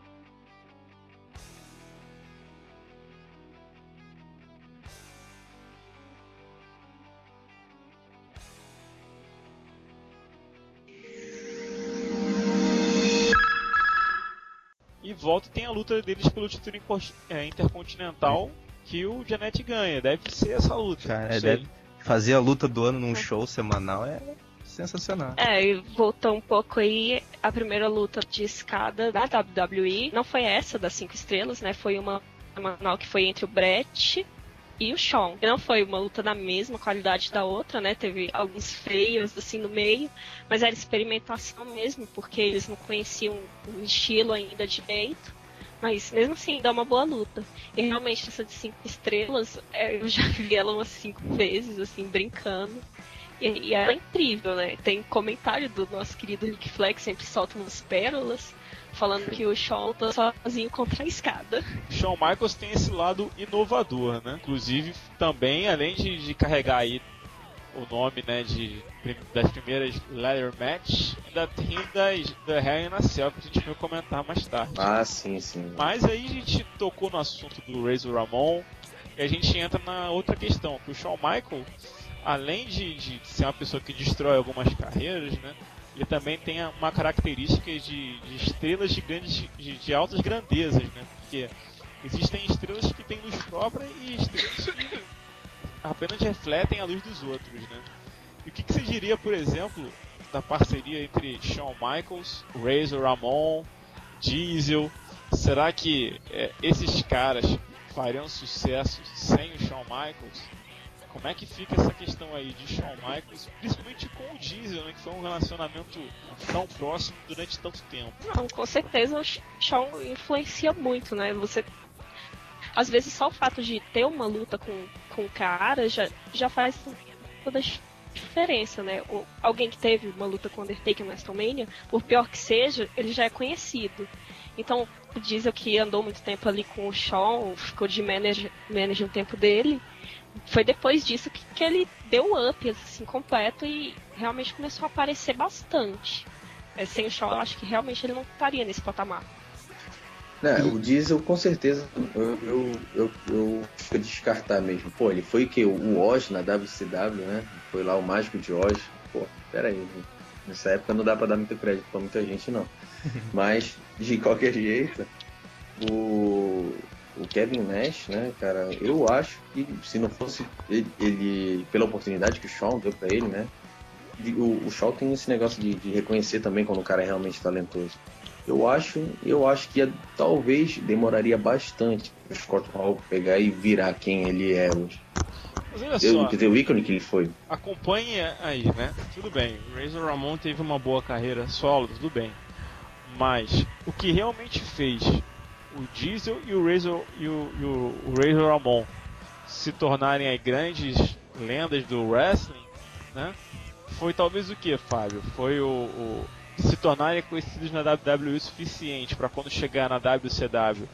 E volta e tem a luta deles pelo título intercontinental que o Jannetty ganha. Deve ser essa luta. Cara, deve fazer a luta do ano num show semanal é sensacional. É, e voltou um pouco aí, a primeira luta de escada da W W E, não foi essa das cinco estrelas, né? Foi uma semanal que foi entre o Bret e o Shawn. E não foi uma luta da mesma qualidade da outra, né? Teve alguns feios assim no meio, mas era experimentação mesmo, porque eles não conheciam o estilo ainda direito. Mas mesmo assim, dá uma boa luta. E realmente essa de cinco estrelas, eu já vi ela umas cinco vezes, assim, brincando. E, e ela é incrível, né? Tem comentário do nosso querido Rick Flag, sempre solta umas pérolas, falando que o Shawn tá sozinho contra a escada. Shawn Michaels tem esse lado inovador, né? Inclusive, também, além de, de carregar aí o nome, né, de, das primeiras Ladder Match, ainda tem das, da Hell in a Cell, que a gente vai comentar mais tarde. Ah, sim, sim. Mas aí a gente tocou no assunto do Razor Ramon, e a gente entra na outra questão, que o Shawn Michaels, além de, de ser uma pessoa que destrói algumas carreiras, né, ele também tem uma característica de, de estrelas de, grandes, de, de altas grandezas, né, porque existem estrelas que têm luz própria e estrelas que apenas refletem a luz dos outros, né. E o que, que você diria, por exemplo, da parceria entre Shawn Michaels, Razor Ramon, Diesel? Será que é, esses caras fariam sucesso sem o Shawn Michaels? Como é que fica essa questão aí de Shawn Michaels, principalmente com o Diesel, né, que foi um relacionamento tão próximo durante tanto tempo? Não, com certeza o Shawn influencia muito, né? Você, às vezes só o fato de ter uma luta com, com o cara já, já faz toda a diferença, né? O, alguém que teve uma luta com o Undertaker no WrestleMania, por pior que seja, ele já é conhecido. Então, o Diesel, que andou muito tempo ali com o Shawn, ficou de manager, manager no tempo dele, foi depois disso que, que ele deu um up assim, completo e realmente começou a aparecer bastante. É, sem o Shawn, eu acho que realmente ele não estaria nesse patamar. É, o Diesel, com certeza, eu, eu, eu, eu vou descartar mesmo. Pô, ele foi que o Oz na W C W, né? Foi lá o mágico de Oz. Pô, pera aí, nessa época não dá pra dar muito crédito pra muita gente, não. Mas, de qualquer jeito, o, o Kevin Nash, né, cara, eu acho que se não fosse ele, ele pela oportunidade que o Shawn deu pra ele, né? O, o Shawn tem esse negócio de, de reconhecer também quando o cara é realmente talentoso. Eu acho, eu acho que ia, talvez demoraria bastante para o Scott Hall pegar e virar quem ele é hoje. Mas olha Eu, só, quer dizer, o ícone que ele foi. acompanhe aí, né? Tudo bem, o Razor Ramon teve uma boa carreira solo, tudo bem. Mas o que realmente fez o Diesel e o Razor, e o, e o, o Razor Ramon se tornarem aí grandes lendas do wrestling, né? Foi talvez o que, Fábio? Foi o... o se tornarem conhecidos na W W E o suficiente para quando chegar na W C W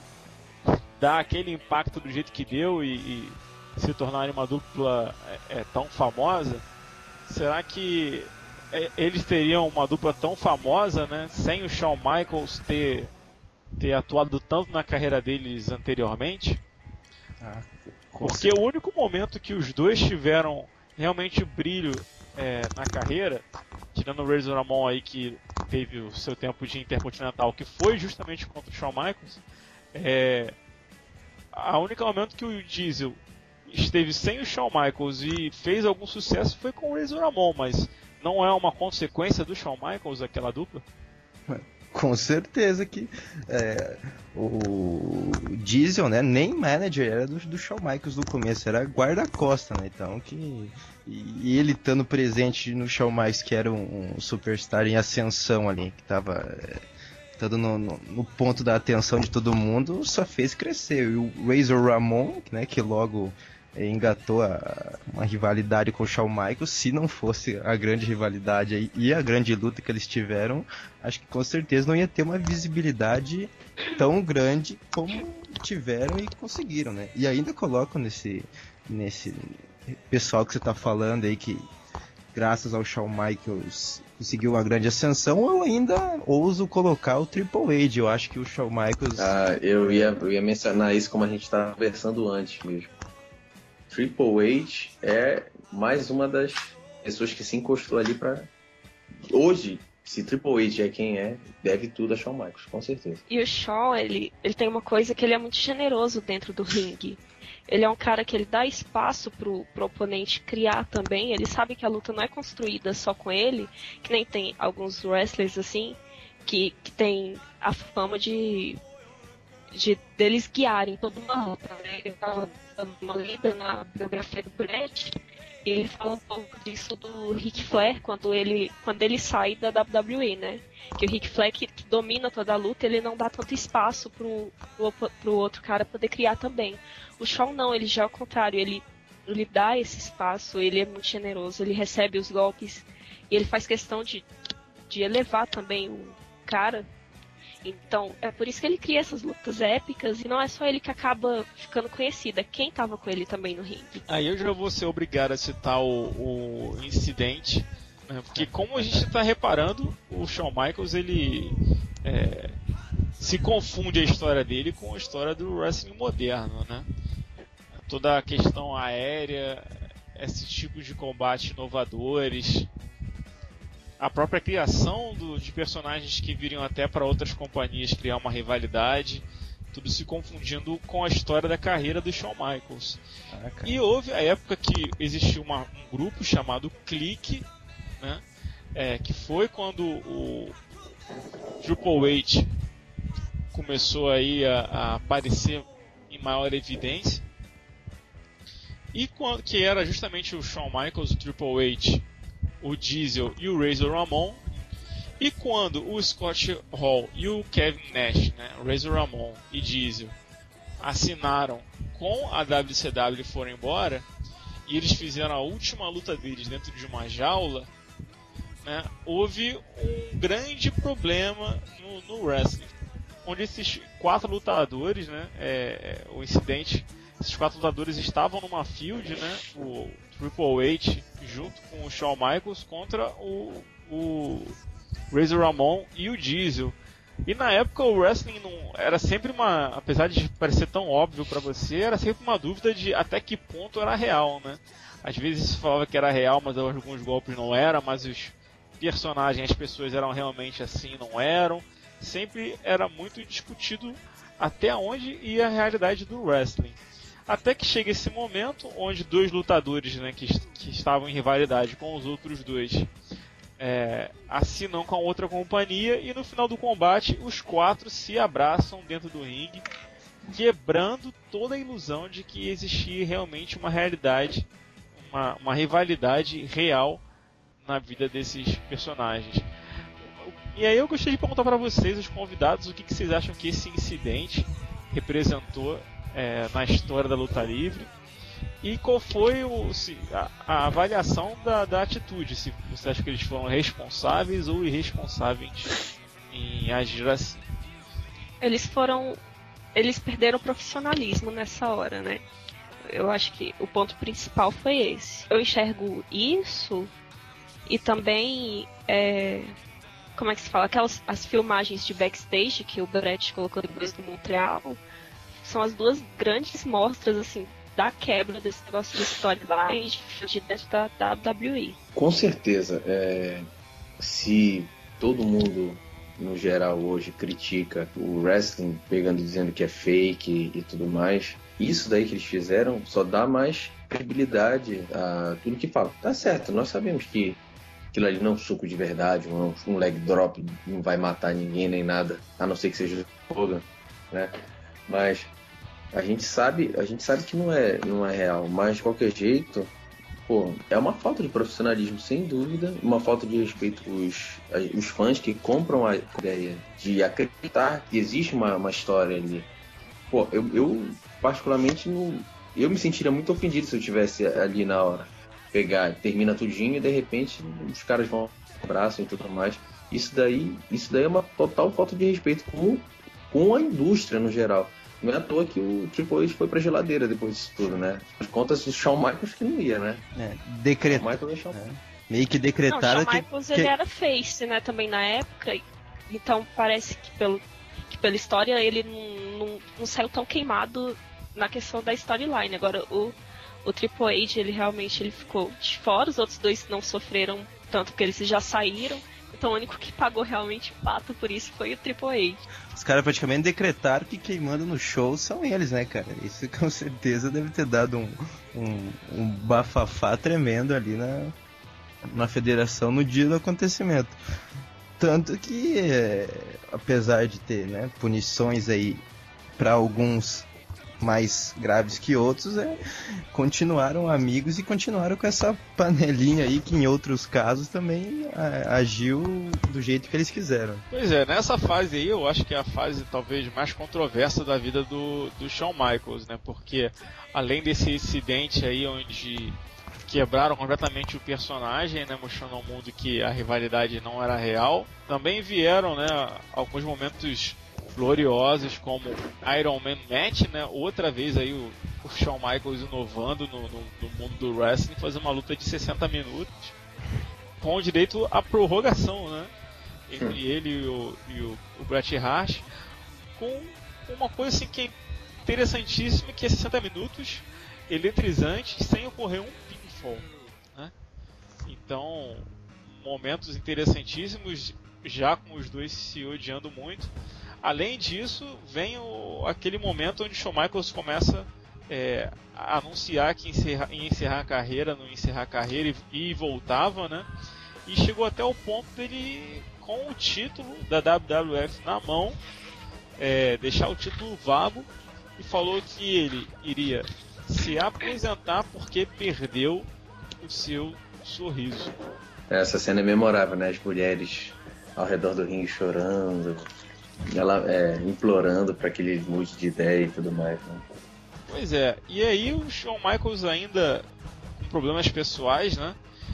dar aquele impacto do jeito que deu e, e se tornarem uma dupla é, é, tão famosa. Será que é, eles teriam uma dupla tão famosa, né, sem o Shawn Michaels ter, ter atuado tanto na carreira deles anteriormente? Ah, Porque o único momento que os dois tiveram realmente brilho é, na carreira, tirando o Razor Ramon aí que teve o seu tempo de Intercontinental, que foi justamente contra o Shawn Michaels, é, a única momento que o Diesel esteve sem o Shawn Michaels e fez algum sucesso foi com o Razor Ramon, mas não é uma consequência do Shawn Michaels aquela dupla? Com certeza que é, o Diesel, né, nem manager era do, do Shawn Michaels no começo, era guarda-costa, né, então que... E ele estando presente no Shawn Michaels, que era um, um superstar em ascensão ali, que estava é, estando no, no, no ponto da atenção de todo mundo, só fez crescer. E o Razor Ramon, né, que logo é, engatou a, uma rivalidade com o Shawn Michaels, se não fosse a grande rivalidade aí, e a grande luta que eles tiveram, acho que com certeza não ia ter uma visibilidade tão grande como tiveram e conseguiram, né? E ainda coloco nesse... nesse pessoal que você tá falando aí que graças ao Shawn Michaels conseguiu uma grande ascensão, eu ainda ouso colocar o Triple H. Eu acho que o Shawn Michaels... Ah, eu ia, eu ia mencionar isso como a gente estava conversando antes mesmo. Triple H é mais uma das pessoas que se encostou ali para... Hoje, se Triple H é quem é, deve tudo a Shawn Michaels, com certeza. E o Shawn, ele, ele tem uma coisa que ele é muito generoso dentro do ringue. Ele é um cara que ele dá espaço pro, pro oponente criar também. Ele sabe que a luta não é construída só com ele, que nem tem alguns wrestlers assim, que, que tem a fama de, de deles guiarem toda uma luta, né? Eu tava dando uma lida na biografia do Brett e ele fala um pouco disso do Ric Flair quando ele, quando ele sai da W W E, né? Que o Ric Flair, que, que domina toda a luta, ele não dá tanto espaço pro, pro, pro outro cara poder criar também. O Shawn não, ele já é o contrário, ele, ele dá esse espaço, ele é muito generoso, ele recebe os golpes e ele faz questão de, de elevar também o cara. Então, é por isso que ele cria essas lutas épicas e não é só ele que acaba ficando conhecido, é quem tava com ele também no ringue. Aí eu já vou ser obrigado a citar o, o incidente, né, porque como a gente está reparando, o Shawn Michaels, ele é, se confunde a história dele com a história do wrestling moderno, né? Toda a questão aérea, esses tipos de combate inovadores, a própria criação do, de personagens que viriam até para outras companhias criar uma rivalidade, tudo se confundindo com a história da carreira do Shawn Michaels. Ah, e houve a época que existiu uma, um grupo chamado Clique, né? É, que foi quando o Triple H começou aí a, a aparecer em maior evidência, e quando, que era justamente o Shawn Michaels, o Triple H, o Diesel e o Razor Ramon. E quando o Scott Hall e o Kevin Nash, né, Razor Ramon e Diesel, assinaram com a W C W e foram embora, e eles fizeram a última luta deles dentro de uma jaula, né, houve um grande problema no, no wrestling, onde esses quatro lutadores, né, é, o incidente, esses quatro lutadores estavam numa field, né, o Triple H junto com o Shawn Michaels contra o, o Razor Ramon e o Diesel. E na época o wrestling não era sempre uma, apesar de parecer tão óbvio pra você, era sempre uma dúvida de até que ponto era real, né? Às vezes se falava que era real, mas alguns golpes não eram, mas os personagens, as pessoas eram realmente assim, não eram. Sempre era muito discutido até onde ia a realidade do wrestling. Até que chega esse momento onde dois lutadores, né, que, que estavam em rivalidade com os outros dois, é, assinam com a outra companhia, e no final do combate os quatro se abraçam dentro do ringue, quebrando toda a ilusão de que existia realmente uma realidade, uma, uma rivalidade real na vida desses personagens. E aí eu gostaria de perguntar para vocês, os convidados, o que, que vocês acham que esse incidente representou É, na história da luta livre, e qual foi o, se, a, a avaliação da, da atitude, se você acha que eles foram responsáveis ou irresponsáveis em agir assim. Eles foram, eles perderam o profissionalismo nessa hora, né? Eu acho que o ponto principal foi esse. Eu enxergo isso e também é, como é que se fala, aquelas as filmagens de backstage que o Brett colocou depois do Montreal. São as duas grandes mostras, assim, dar quebra desse negócio de storyline de dentro da W W E. Com certeza. É, se todo mundo, no geral, hoje critica o wrestling, pegando e dizendo que é fake e tudo mais, isso daí que eles fizeram só dá mais credibilidade a tudo que fala. Tá certo, nós sabemos que aquilo ali não é um suco de verdade, um, um leg drop não vai matar ninguém nem nada, a não ser que seja o Hogan, né? Mas a gente sabe, a gente sabe que não é, não é real, mas de qualquer jeito, pô, é uma falta de profissionalismo, sem dúvida, uma falta de respeito os, os fãs que compram a ideia de acreditar que existe uma, uma história ali. Pô, eu, eu particularmente não, eu me sentiria muito ofendido se eu estivesse ali na hora. Pegar, termina tudinho e de repente os caras vão abraçam e tudo mais. Isso daí, isso daí é uma total falta de respeito com, com a indústria no geral. Não é à toa que o Triple H foi pra geladeira depois disso tudo, né? As contas do Shawn Michaels que não ia, né? É, decret... Michael é Shawn... é. Meio que decretaram não, o Shawn que... Michaels que... ele era face, né, também na época. Então parece que, pelo, que pela história ele não, não, não saiu tão queimado na questão da storyline. Agora o O Triple H, ele realmente ele ficou de fora, os outros dois não sofreram tanto porque eles já saíram. Então o único que pagou realmente pato por isso foi o Triple H. Os caras praticamente decretaram que quem manda no show são eles, né, cara? Isso com certeza deve ter dado um, um, um bafafá tremendo ali na, na federação no dia do acontecimento. Tanto que, é, apesar de ter, né, punições aí para alguns mais graves que outros, é, continuaram amigos e continuaram com essa panelinha aí que em outros casos também a, agiu do jeito que eles quiseram. Pois é, nessa fase aí eu acho que é a fase talvez mais controversa da vida do, do Shawn Michaels, né? Porque além desse incidente aí onde quebraram completamente o personagem, né, mostrando ao mundo que a rivalidade não era real, também vieram, né, alguns momentos gloriosos como Iron Man Match, né? Outra vez aí o, o Shawn Michaels inovando no, no, no mundo do wrestling, fazer uma luta de sessenta minutos com direito à prorrogação, né? Entre ele e o, e o, o Bret Hart, com uma coisa assim que é interessantíssima, que é sessenta minutos eletrizantes sem ocorrer um pinfall, né? Então, momentos interessantíssimos, já com os dois se odiando muito. Além disso, vem o, aquele momento onde o Shawn Michaels começa é, a anunciar que encerra, ia encerrar a carreira, não encerrar a carreira e, e voltava, né? E chegou até o ponto dele, com o título da W W F na mão, é, deixar o título vago, e falou que ele iria se aposentar porque perdeu o seu sorriso. Essa cena é memorável, né? As mulheres ao redor do ringue chorando, ela é, implorando para que ele mude de ideia e tudo mais, né? Pois é, e aí o Shawn Michaels ainda com problemas pessoais, né?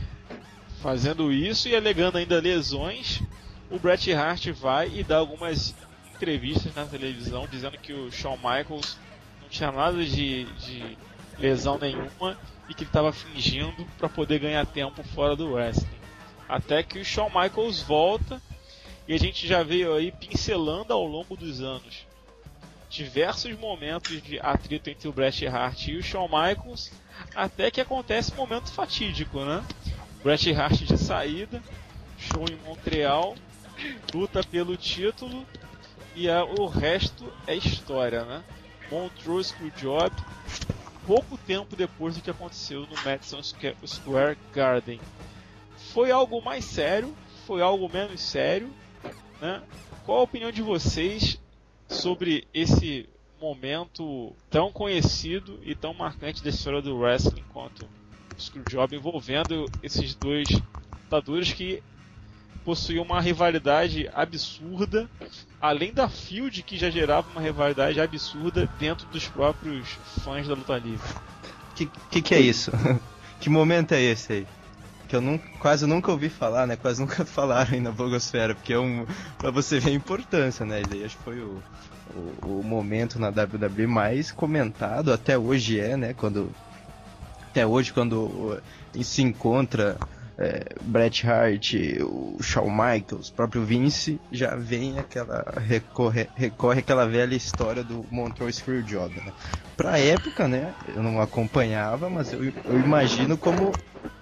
Fazendo isso e alegando ainda lesões, o Bret Hart vai e dá algumas entrevistas na televisão dizendo que o Shawn Michaels não tinha nada de, de lesão nenhuma e que ele estava fingindo para poder ganhar tempo fora do wrestling. Até que o Shawn Michaels volta. E a gente já veio aí pincelando ao longo dos anos diversos momentos de atrito entre o Bret Hart e o Shawn Michaels, até que acontece um momento fatídico, né? Bret Hart de saída, show em Montreal, luta pelo título e a, o resto é história, né? Montreux Screwjob, pouco tempo depois do que aconteceu no Madison Square Garden. Foi algo mais sério? Foi algo menos sério? Né? Qual a opinião de vocês sobre esse momento tão conhecido e tão marcante da história do wrestling quanto o Screwjob, envolvendo esses dois lutadores que possuíam uma rivalidade absurda, além da feud que já gerava uma rivalidade absurda dentro dos próprios fãs da luta livre? Que que, que é isso? Que momento é esse aí? Que eu nunca, quase nunca ouvi falar, né? Quase nunca falaram aí na blogosfera, porque é um, pra você ver a importância, né? E acho que foi o, o, o momento na W W E mais comentado, até hoje é, né? Quando, até hoje, quando se encontra é, Bret Hart, o Shawn Michaels, o próprio Vince, já vem aquela recorre, recorre aquela velha história do Montreal Screwjob, né? Pra época, né, eu não acompanhava, mas eu, eu imagino como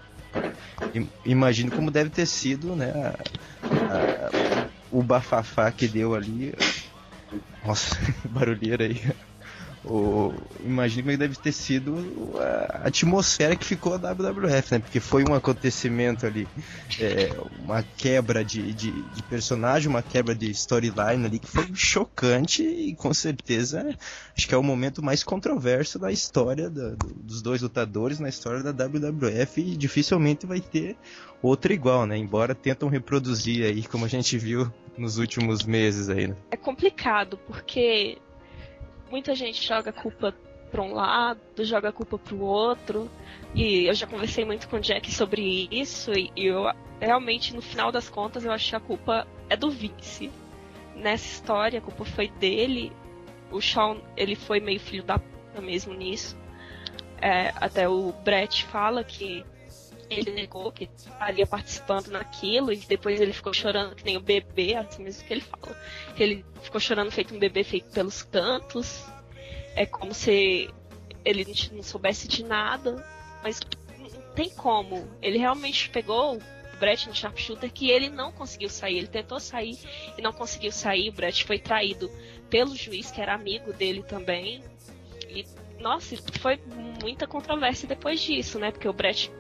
imagino como deve ter sido, né, a, a, o bafafá que deu ali. Nossa, barulheira aí. O, imagino que deve ter sido a atmosfera que ficou a W W F, né? Porque foi um acontecimento ali, é, uma quebra de, de, de personagem, uma quebra de storyline ali que foi chocante e com certeza acho que é o momento mais controverso da história da, do, dos dois lutadores, na história da W W F, e dificilmente vai ter outro igual, né? Embora tentam reproduzir aí, como a gente viu nos últimos meses aí, né? É complicado, porque muita gente joga a culpa para um lado, joga a culpa para o outro, e eu já conversei muito com o Jack sobre isso, e eu realmente, no final das contas, eu acho que a culpa é do Vince. Nessa história, a culpa foi dele. O Shawn, ele foi meio filho da puta mesmo nisso. É, até o Bret fala que ele negou que estaria participando naquilo, e depois ele ficou chorando que nem o bebê, assim mesmo que ele fala. Ele ficou chorando feito um bebê feito pelos cantos. É como se ele não soubesse de nada, mas não tem como. Ele realmente pegou o Bret no sharpshooter, que ele não conseguiu sair. Ele tentou sair e não conseguiu sair. O Bret foi traído pelo juiz, que era amigo dele também. E, nossa, foi muita controvérsia depois disso, né? Porque o Bret,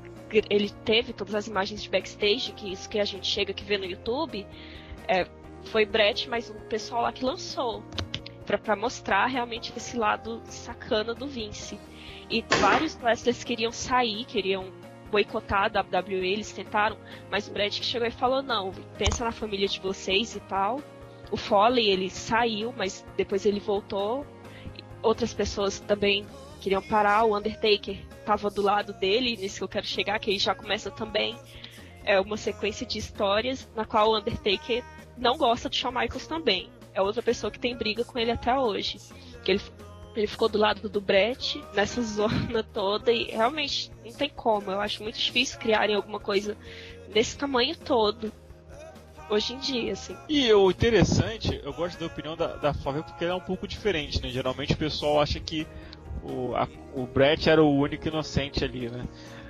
ele teve todas as imagens de backstage, que isso que a gente chega que vê no YouTube, é, foi Bret, mas o pessoal lá que lançou, pra, pra mostrar realmente esse lado sacana do Vince. E vários wrestlers queriam sair, queriam boicotar a W W E, eles tentaram, mas o Bret que chegou e falou, não, pensa na família de vocês e tal. O Foley, ele saiu, mas depois ele voltou. Outras pessoas também queriam parar, o Undertaker estava do lado dele, nisso que eu quero chegar, que aí já começa também é, uma sequência de histórias na qual o Undertaker não gosta de Shawn Michaels também. É outra pessoa que tem briga com ele até hoje. Que ele, ele ficou do lado do Bret nessa zona toda e realmente não tem como. Eu acho muito difícil criarem alguma coisa desse tamanho todo hoje em dia, assim. E o interessante, eu gosto da opinião da, da Flávia porque ela é um pouco diferente, né? Geralmente o pessoal acha que o, a, o Bret era o único inocente ali, né?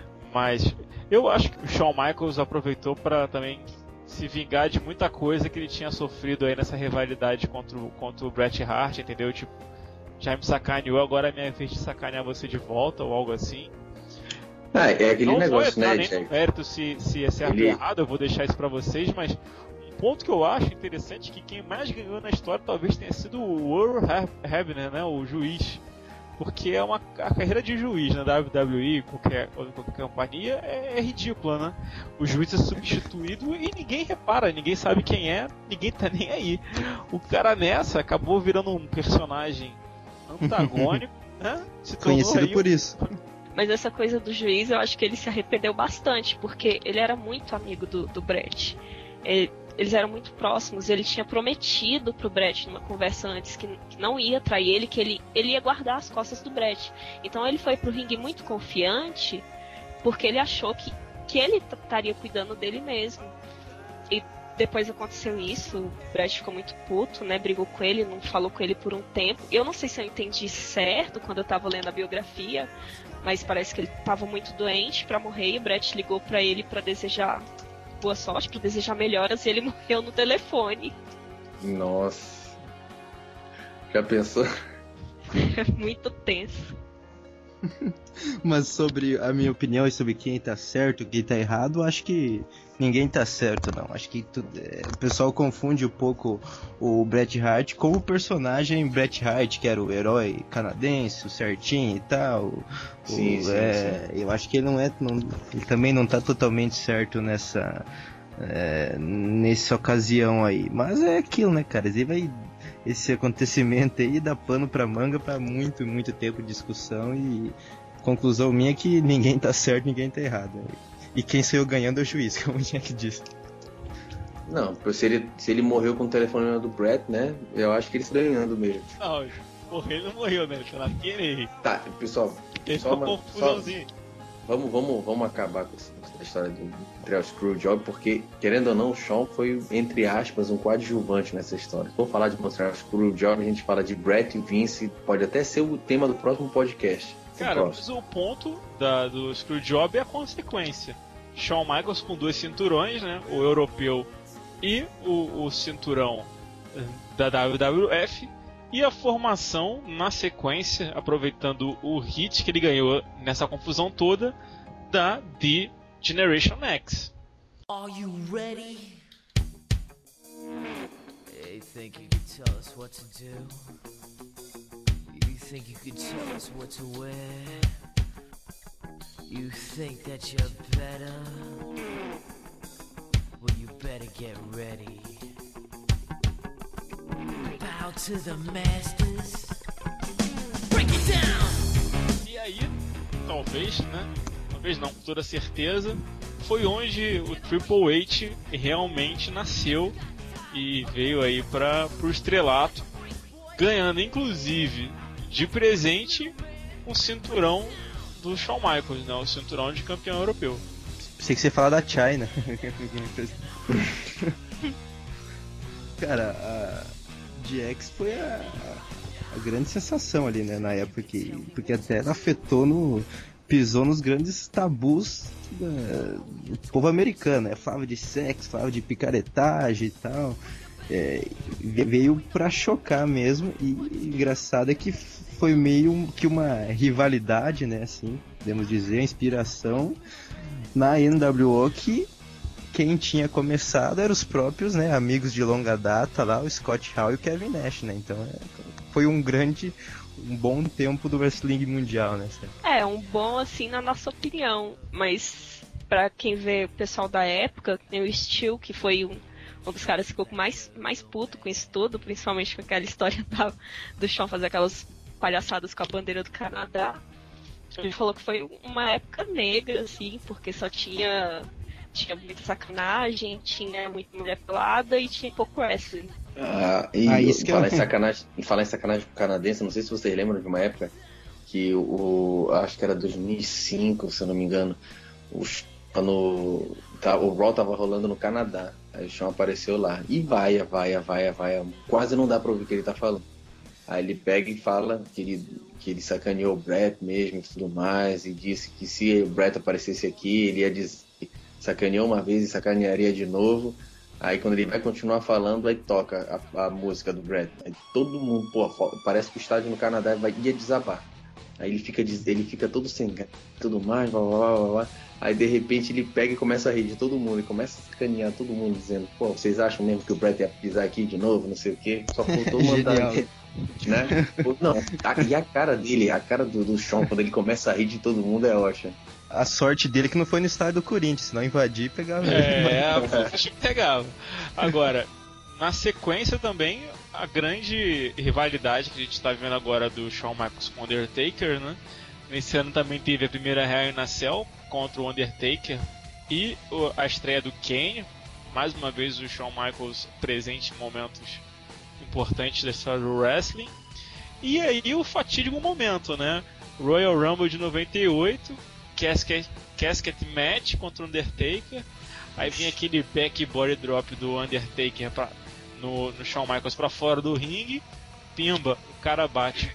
Mas eu acho que o Shawn Michaels aproveitou para também se vingar de muita coisa que ele tinha sofrido aí nessa rivalidade contra o, contra o Bret Hart, entendeu? Tipo, já me sacaneou, agora é minha vez de sacanear você de volta ou algo assim. Ah, é aquele não negócio, vou entrar né, nem no mérito se, se é certo ele... ou errado, eu vou deixar isso pra vocês, mas um ponto que eu acho interessante é que quem mais ganhou na história talvez tenha sido o Earl Hebner, né, o juiz. Porque é uma, a carreira de juiz na W W E, qualquer, qualquer companhia, é, é ridícula, né? O juiz é substituído e ninguém repara, ninguém sabe quem é, ninguém tá nem aí. O cara nessa acabou virando um personagem antagônico, né? Se conhecido aí, por isso. Mas essa coisa do juiz, eu acho que ele se arrependeu bastante, porque ele era muito amigo do, do Bret. Ele, eles eram muito próximos, ele tinha prometido pro Bret numa conversa antes que, que não ia trair ele, que ele, ele ia guardar as costas do Bret. Então ele foi pro ringue muito confiante, porque ele achou que, que ele estaria cuidando dele mesmo. E depois aconteceu isso, o Bret ficou muito puto, né, brigou com ele, não falou com ele por um tempo. Eu não sei se eu entendi certo quando eu tava lendo a biografia, mas parece que ele tava muito doente pra morrer e o Bret ligou pra ele pra desejar boa sorte, pra desejar melhoras, e ele morreu no telefone. Nossa. Já pensou? É muito tenso. Mas sobre a minha opinião e sobre quem tá certo e quem tá errado, acho que ninguém tá certo, não. Acho que tu, é, o pessoal confunde um pouco o Bret Hart com o personagem Bret Hart, que era o herói canadense, o certinho e tal. O, sim, sim, é, sim. Eu acho que ele não é, não, ele também não tá totalmente certo nessa, é, nessa ocasião aí. Mas é aquilo, né, cara? Ele vai, esse acontecimento aí dá pano pra manga pra muito, muito tempo de discussão, e conclusão minha é que ninguém tá certo, ninguém tá errado. E quem saiu ganhando é o juiz, como o Jack disse. Não, se ele, se ele morreu com o telefone do Bret, né? Eu acho que ele está ganhando mesmo. Não, morreu ele não morreu, né? Ele tá na querer. Tá, pessoal. Ele só ficou uma, confusãozinho. vamos, vamos, vamos acabar com essa história do Montreal Screwjob, porque, querendo ou não, o Shawn foi, entre aspas, um coadjuvante nessa história. Se for falar de Montreal Screwjob, a gente fala de Bret e Vince, pode até ser o tema do próximo podcast. Cara, mas o ponto da, do Screwjob é a consequência. Shawn Michaels com dois cinturões, né? O europeu e o, o cinturão da W W F, e a formação na sequência, aproveitando o hit que ele ganhou nessa confusão toda, da The Generation X. Are you ready? You think you could tell us what to do? You think you could tell us what to wear? You think that you're better? Well, you better get ready. Bow to the masters. Break it down! E aí, talvez, né? Talvez não, com toda certeza, foi onde o Triple H realmente nasceu e veio aí para o estrelato, ganhando inclusive de presente um cinturão do Shawn Michaels, né? O cinturão de campeão europeu. Pensei que você ia falar da China. Cara, a D X foi a, a grande sensação ali, né, na época, que, porque até ela afetou no... pisou nos grandes tabus da, do povo americano, né? Falava de sexo, falava de picaretagem e tal. É, veio pra chocar mesmo, e engraçado é que foi meio que uma rivalidade, né, assim, podemos dizer, a inspiração na N W O, que quem tinha começado eram os próprios, né, amigos de longa data lá, o Scott Hall e o Kevin Nash, né, então é, foi um grande, um bom tempo do wrestling mundial, né. É, um bom assim na nossa opinião, mas pra quem vê o pessoal da época, tem o Steel, que foi um, um dos caras que ficou mais, mais puto com isso tudo, principalmente com aquela história da, do Shawn fazer aquelas palhaçadas com a bandeira do Canadá. Ele falou que foi uma época negra, assim, porque só tinha... tinha muita sacanagem, tinha muita mulher pelada e tinha pouco wrestling. Ah, e ah, isso falar, que em eu... sacanagem, e falar em sacanagem com o canadense, não sei se vocês lembram de uma época que o, acho que era dois mil e cinco, se eu não me engano, o, no, tá, o Raw tava rolando no Canadá, aí o Shawn apareceu lá, e vai, vai, vai, vai, quase não dá pra ouvir o que ele tá falando. Aí ele pega e fala que ele, que ele sacaneou o Bret mesmo e tudo mais, e disse que se o Bret aparecesse aqui, ele ia dizer sacaneou uma vez e sacanearia de novo. Aí quando ele vai continuar falando, aí toca a, a música do Bret. Aí todo mundo, pô, parece que o estádio no Canadá vai, ia desabar. Aí ele fica, ele fica todo sem gato, tudo mais, blá, blá, blá, blá. Aí de repente ele pega e começa a rir de todo mundo, e começa a sacanear todo mundo, dizendo, pô, vocês acham mesmo que o Bret ia pisar aqui de novo, não sei o quê? Só faltou mandar, né? Não, a, e a cara dele, a cara do, do Shawn, quando ele começa a rir de todo mundo, é ótima. A sorte dele é que não foi no estádio do Corinthians, senão invadir e pegava. É, acho que pegava. Agora, na sequência também, a grande rivalidade que a gente está vendo agora do Shawn Michaels com o Undertaker, né? Nesse ano também teve a primeira Hell in a Cell contra o Undertaker e a estreia do Kane. Mais uma vez o Shawn Michaels presente em momentos importantes da história do wrestling. E aí o fatídico momento, né? Royal Rumble de noventa e oito, Casket, Casket Match contra o Undertaker. Aí vinha aquele back body drop do Undertaker pra, no, no Shawn Michaels pra fora do ringue. Pimba, o cara bate.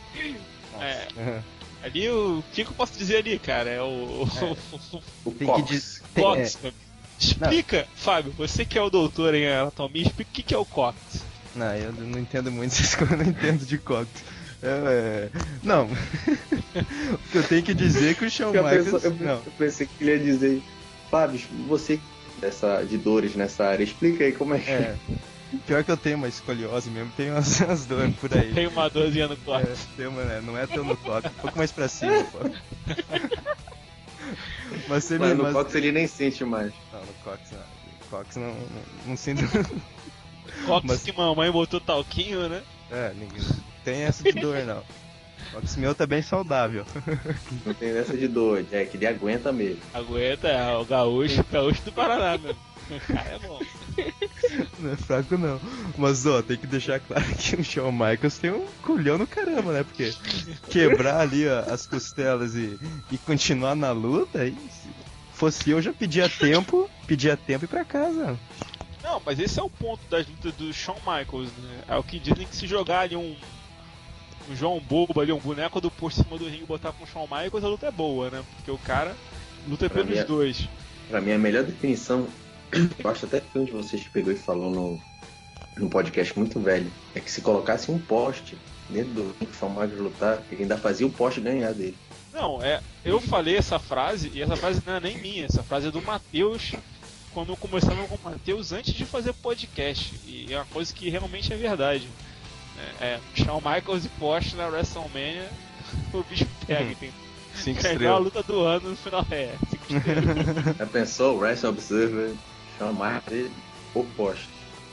É, ali o que, que eu posso dizer ali, cara? É o. É. O Tem Cox. que diz... Cox. É. Explica, não. Fábio, você que é o doutor em anatomia, explica o que, que é o Cox. Não, eu não entendo muito essas coisas, eu não entendo de Cox. É, não, o que eu tenho que dizer é que o Shawn eu Michaels... Penso, eu, não. eu pensei que ele ia dizer, Fábio, você dessa, de dores nessa área, explica aí como é que é. Pior que eu tenho uma escoliose mesmo, tenho umas, umas dores por aí. Tem uma dorzinha no Cox. É, tem uma, né? Não é tão no Cox, um pouco mais pra cima, pô. Mas, você mas me, no mas... Cox ele nem sente mais. Não, no Cox não. No Cox não, não, não sinto... Cox mas... que mamãe botou talquinho, né? É, ninguém tem essa de dor, não. O Cox meu tá bem saudável. Não tem essa de dor, Jack, ele aguenta mesmo. Aguenta, é o gaúcho, gaúcho do Paraná, meu. O cara é bom. Não é fraco não. Mas ó, tem que deixar claro que o Shawn Michaels tem um culhão no caramba, né? Porque quebrar ali ó, as costelas e, e continuar na luta, aí, se fosse eu já pedia tempo, pedia tempo e ir pra casa. Não, mas esse é o ponto das lutas do Shawn Michaels, né? É o que dizem que se jogar ali um, um João Bobo ali, um boneco do por cima do ringue e botar com o Shawn Michaels, a luta é boa, né? Porque o cara luta Pra pelos mim é- dois. Pra mim, a melhor definição, eu acho até que um de vocês pegou e falou no, no podcast muito velho, é que se colocasse um poste dentro do ringue, o Shawn Michaels lutar, ele ainda fazia o poste ganhar dele. Não, é, eu falei essa frase, e essa frase não é nem minha, essa frase é do Matheus, quando eu conversava com o Matheus antes de fazer podcast, e é uma coisa que realmente é verdade. É, é Shawn Michaels e poste na WrestleMania, o bicho pega, Hum. tem Cinco que a estrelas. luta do ano no final, é, cinco estrelas. Já pensou? Wrestling Observer, Shawn Michaels, o poste.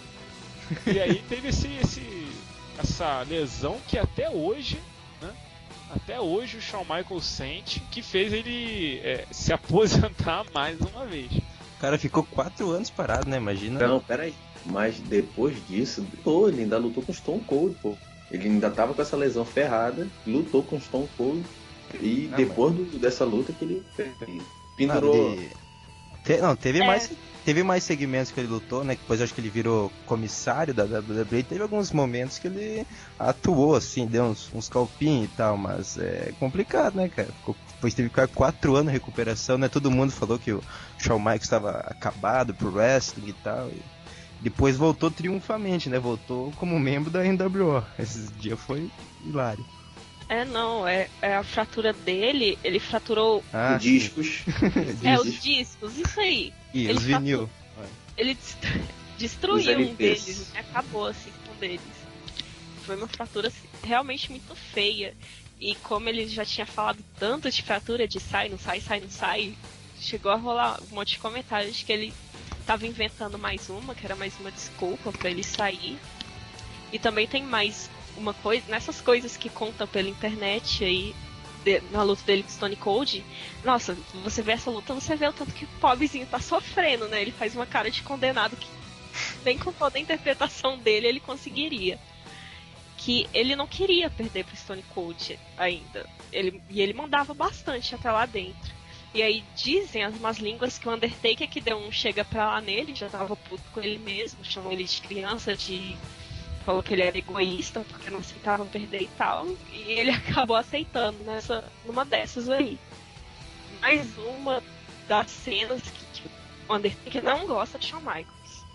E aí teve esse, esse, essa lesão que até hoje, né, até hoje o Shawn Michaels sente, que fez ele é, se aposentar mais uma vez. O cara ficou quatro anos parado, né? Imagina. Não, peraí. Mas depois disso, pô, ele ainda lutou com Stone Cold, pô. Ele ainda tava com essa lesão ferrada, lutou com Stone Cold. E Ah, depois do- dessa luta que ele pendurou. Não, ele- Te- não, teve É. mais. Teve mais segmentos que ele lutou, né? Depois eu acho que ele virou comissário da W W E. Teve alguns momentos que ele atuou, assim, deu uns, uns calpinhos e tal, mas é complicado, né, cara? Ficou- Depois teve que ficar quatro anos de recuperação, né? Todo mundo falou que o Shawn Michaels estava acabado pro wrestling e tal. E depois voltou triunfamente, né? Voltou como membro da N W O. Esse dia foi hilário. É, não, é, é a fratura dele, ele fraturou. Ah, discos. É, os discos, isso aí. E ele os vinil. Ele dest- Os destruiu L um Ps. deles, né? Acabou assim com um deles. Foi uma fratura assim, realmente muito feia. E como ele já tinha falado tanto de fratura, de sai, não sai, sai, não sai, chegou a rolar um monte de comentários de que ele tava inventando mais uma, que era mais uma desculpa pra ele sair. E também tem mais uma coisa, nessas coisas que contam pela internet aí, de- na luta dele com Stone Cold, nossa, você vê essa luta, você vê o tanto que o pobrezinho tá sofrendo, né? Ele faz uma cara de condenado que nem com toda a interpretação dele ele conseguiria. Que ele não queria perder pro Stone Cold ainda. Ele, e ele mandava bastante até lá dentro. E aí dizem as más línguas que o Undertaker que deu um chega pra lá nele, já tava puto com ele mesmo, chamou ele de criança, de... falou que ele era egoísta, porque não aceitava perder e tal. E ele acabou aceitando nessa, numa dessas aí. Mais uma das cenas que tipo, o Undertaker não gosta de Shawn Michaels.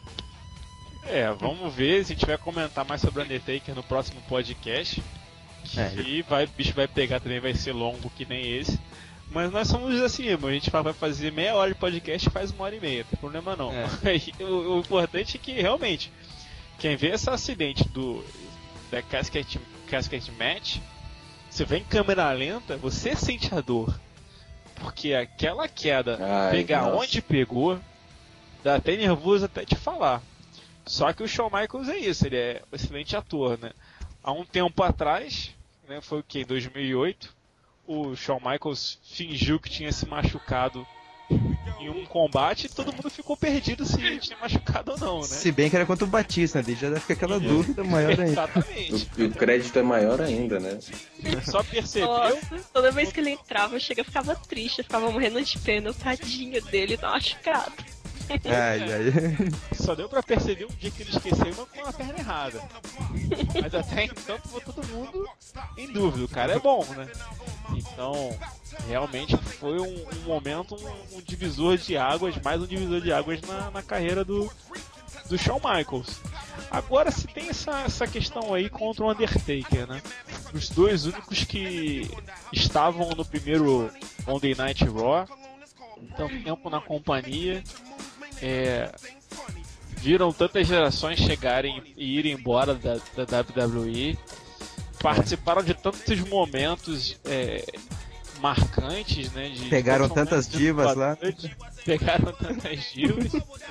É, vamos ver se a gente vai comentar mais sobre o Undertaker no próximo podcast. É. E vai, o bicho vai pegar também, vai ser longo que nem esse. Mas nós somos assim, a gente vai fazer meia hora de podcast e faz uma hora e meia, não tem problema não. É. o, o importante é que realmente, quem vê esse acidente do da casket, casket match, você vê em câmera lenta, você sente a dor. Porque aquela queda, Ai, pegar nossa. onde pegou, dá até nervoso até te falar. Só que o Shawn Michaels é isso, ele é um excelente ator, né? Há um tempo atrás, né, foi o que, em dois mil e oito, o Shawn Michaels fingiu que tinha se machucado em um combate e todo mundo ficou perdido se ele tinha machucado ou não, né? Se bem que era contra o Batista, né? Daí já fica aquela dúvida maior ainda. Exatamente. E o crédito é maior ainda, né? Só percebeu. Nossa, toda vez que ele entrava, eu chega, eu ficava triste, eu ficava morrendo de pena, o tadinho dele, tá machucado. Ai, ai. Só deu pra perceber um dia que ele esqueceu uma com a perna errada. Mas até então ficou todo mundo em dúvida. O cara é bom, né? Então, realmente foi um, um momento, um, um divisor de águas, mais um divisor de águas na, na carreira do, do Shawn Michaels. Agora, se tem essa, essa questão aí contra o Undertaker, né? Os dois únicos que estavam no primeiro Monday Night Raw, tanto tempo na companhia, é, viram tantas gerações chegarem e irem embora da, da W W E, participaram de tantos momentos é, marcantes, né? De, Pegaram de tantas divas lá. Pegaram tantas divas.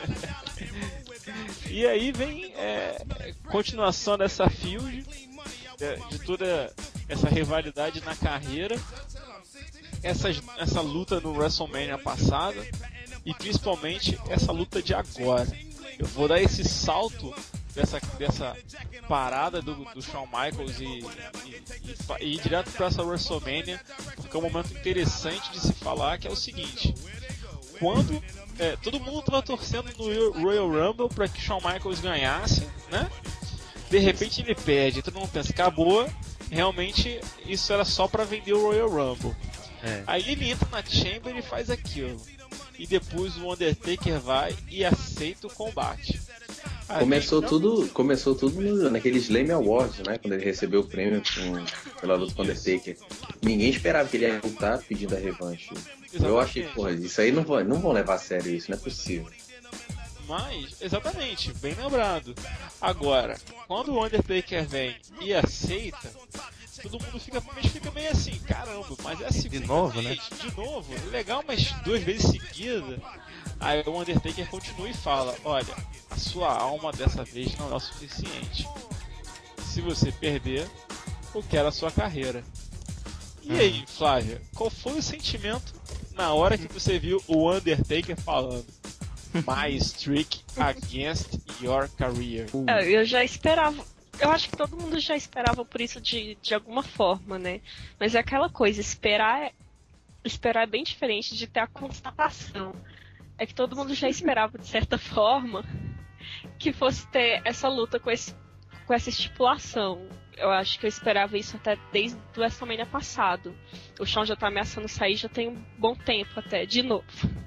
E aí vem é, continuação dessa feud, de, de toda essa rivalidade na carreira, essa, essa luta no WrestleMania passada, e principalmente essa luta de agora. Eu vou dar esse salto dessa, dessa parada do, do Shawn Michaels e, e, e, e ir direto para essa WrestleMania, porque é um momento interessante de se falar, que é o seguinte: quando é, todo mundo estava torcendo no Royal Rumble para que Shawn Michaels ganhasse, né? De repente ele perde, todo mundo pensa, acabou. Realmente isso era só para vender o Royal Rumble. É. Aí ele entra na Chamber e faz aquilo. E depois o Undertaker vai e aceita o combate. Aí, começou então... tudo, começou tudo no, naquele Slam Awards, né? Quando ele recebeu o prêmio com, pela luta com o Undertaker. Ninguém esperava que ele ia voltar pedindo a revanche. Exatamente. Eu achei, porra, isso aí não vão, não vão levar a sério, isso não é possível. Mas, exatamente, bem lembrado. Agora, quando o Undertaker vem e aceita, todo mundo fica, fica meio assim, caramba, mas é a segunda de novo, vez, né? De novo, legal, mas duas vezes seguida. Aí o Undertaker continua e fala, olha, a sua alma dessa vez não é o suficiente. Se você perder, eu quero a sua carreira. E aí, Flávia, qual foi o sentimento na hora que você viu o Undertaker falando My streak against your career? É, eu já esperava. Eu acho que todo mundo já esperava por isso de, de alguma forma, né? Mas é aquela coisa, esperar é, esperar é bem diferente de ter a constatação. É que todo mundo já esperava, de certa forma, que fosse ter essa luta com, esse, com essa estipulação. Eu acho que eu esperava isso até desde o WrestleMania passado. O Shawn já tá ameaçando sair já tem um bom tempo até, de novo.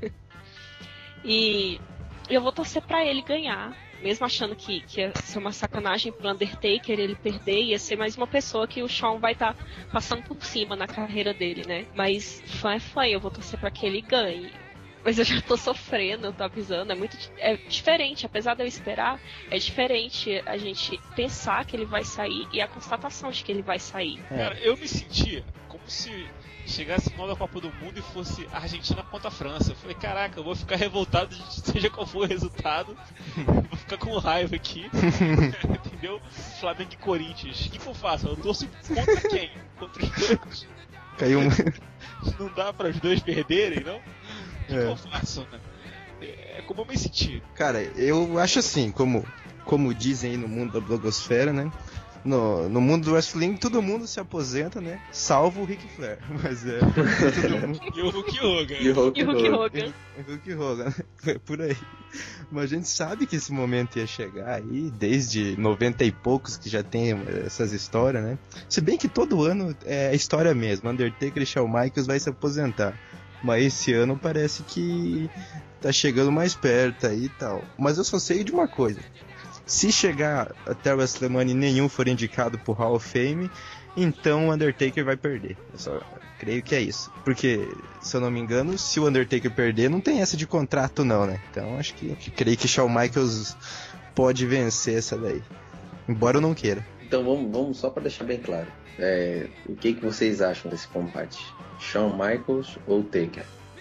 E eu vou torcer pra ele ganhar, mesmo achando que, que ia ser uma sacanagem pro Undertaker ele perder, ia ser mais uma pessoa que o Shawn vai estar tá passando por cima na carreira dele, né? Mas fã é fã, eu vou torcer pra que ele ganhe. Mas eu já tô sofrendo, eu tô avisando, é muito é diferente, apesar de eu esperar, é diferente a gente pensar que ele vai sair e a constatação de que ele vai sair. É. Cara, eu me sentia como se chegasse no final da Copa do Mundo e fosse Argentina contra a França. Eu falei, caraca, eu vou ficar revoltado, seja qual for o resultado, vou ficar com raiva aqui, entendeu? Flamengo e Corinthians, o que, que eu faço? Eu torço contra quem? Contra os dois? Caiu um... Não dá para os dois perderem, não? O que, é. que eu faço, né? É como eu me senti. Cara, eu acho assim, como, como dizem aí no mundo da blogosfera, né? No, no mundo do wrestling, todo mundo se aposenta, né? Salvo o Ric Flair. Mas é. Todo mundo... E o Hulk Hogan. E o Hulk Hogan. E o Hulk Hogan. É por aí. Mas a gente sabe que esse momento ia chegar aí, desde noventa e poucos que já tem essas histórias, né? Se bem que todo ano é a história mesmo. Undertaker e Shawn Michaels vai se aposentar. Mas esse ano parece que tá chegando mais perto aí e tal. Mas eu só sei de uma coisa. Se chegar até o WrestleMania e nenhum for indicado pro Hall of Fame, então o Undertaker vai perder. Eu só creio que é isso. Porque, se eu não me engano, se o Undertaker perder, não tem essa de contrato não, né? Então acho que creio que Shawn Michaels pode vencer essa daí. Embora eu não queira. Então vamos, vamos só para deixar bem claro. É, o que, que vocês acham desse combate? Shawn Michaels ou Taker?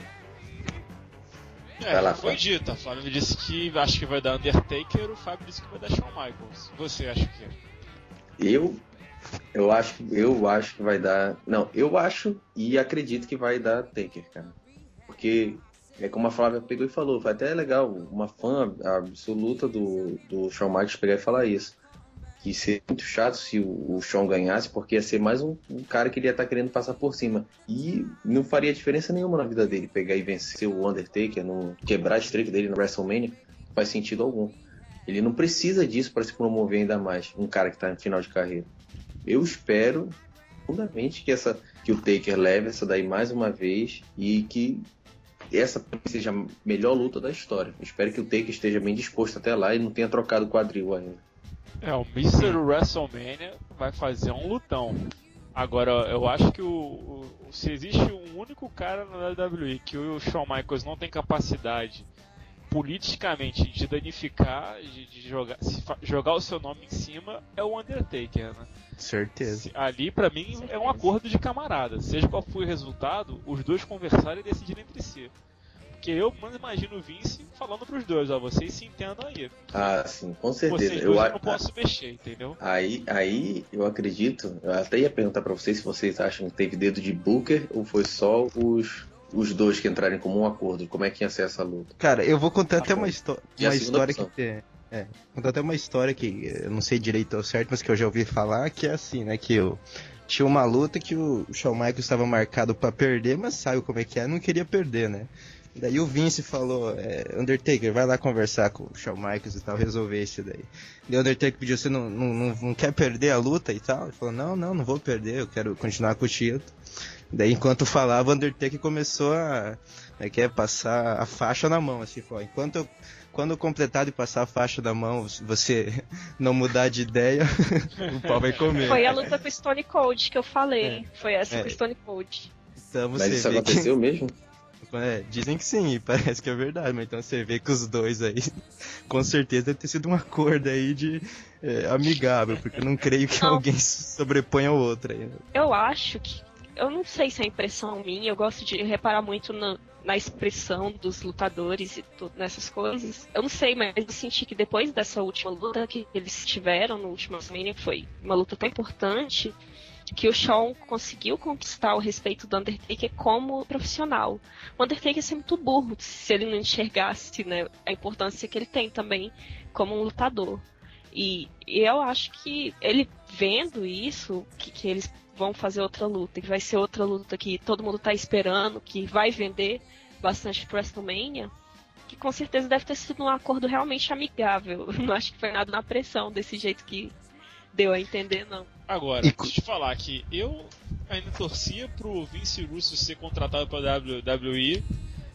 É, lá, foi dito. A Flávia disse que acho que vai dar Undertaker, o Fábio disse que vai dar Shawn Michaels. Você acha que é? Eu, eu acho, eu acho que vai dar. Não, eu acho e acredito que vai dar Taker, cara. Porque é como a Flávia pegou e falou, foi até legal, uma fã absoluta do, do Shawn Michaels pegar e falar isso. Que ia ser muito chato se o, o Shawn ganhasse, porque ia ser mais um, um cara que ele ia estar querendo passar por cima. E não faria diferença nenhuma na vida dele pegar e vencer o Undertaker, não quebrar a streak dele no WrestleMania, não faz sentido algum. Ele não precisa disso para se promover ainda mais, um cara que está no final de carreira. Eu espero, profundamente, que, essa, que o Taker leve essa daí mais uma vez e que essa seja a melhor luta da história. Eu espero que o Taker esteja bem disposto até lá e não tenha trocado o quadril ainda. É, o mister WrestleMania vai fazer um lutão. Agora, eu acho que o, o, se existe um único cara na W W E que o Shawn Michaels não tem capacidade politicamente de danificar, de, de jogar, se, jogar o seu nome em cima, é o Undertaker, né? Certeza. Se, ali, pra mim, é um acordo de camarada. Seja qual for o resultado, os dois conversarem e decidirem entre si. Porque eu imagino o Vince falando pros dois, ó, vocês se entendam aí. Ah, sim, com certeza. Vocês eu dois eu não posso mexer, entendeu? Aí, aí eu acredito, eu até ia perguntar pra vocês se vocês acham que teve dedo de Booker ou foi só os, os dois que entrarem como um acordo, como é que ia ser essa luta? Cara, eu vou contar até uma, histó- E a uma segunda história opção? que... É, é, contar até uma história que eu não sei direito ao certo, mas que eu já ouvi falar, que é assim, né, que eu... Tinha uma luta que o Shawn Michaels estava marcado pra perder, mas sabe como é que é, não queria perder, né? Daí o Vince falou, é, Undertaker, vai lá conversar com o Shawn Michaels e tal, resolver isso daí. Daí o Undertaker pediu, você não, não, não, não quer perder a luta e tal? Ele falou, não, não, não vou perder, eu quero continuar com o título. Daí enquanto falava, o Undertaker começou a é, que é, passar a faixa na mão, assim, falou, enquanto eu, quando eu completar de passar a faixa na mão, você não mudar de ideia, o pau vai comer. Foi a luta com o Stone Cold que eu falei. É. Foi essa É. com o Stone Cold. Então você Mas isso vê aconteceu mesmo? que... É, dizem que sim, parece que é verdade, mas então você vê que os dois aí, com certeza deve ter sido um acordo aí de é, amigável, porque eu não creio que Não. alguém se sobreponha ao outro aí, né? Eu acho que. Eu não sei se é impressão minha, eu gosto de reparar muito na, na expressão dos lutadores e tudo nessas coisas. Eu não sei, mas eu senti que depois dessa última luta que eles tiveram no último WrestleMania, que foi uma luta tão importante, que o Shawn conseguiu conquistar o respeito do Undertaker como profissional. O Undertaker é sempre muito burro se ele não enxergasse, né, a importância que ele tem também como um lutador. E, e eu acho que ele vendo isso, que, que eles vão fazer outra luta, que vai ser outra luta que todo mundo tá esperando, que vai vender bastante pro WrestleMania, que com certeza deve ter sido um acordo realmente amigável. Eu não acho que foi nada na pressão, desse jeito que deu a entender, não. Agora, E deixa eu te falar que eu ainda torcia pro Vince Russo ser contratado pra W W E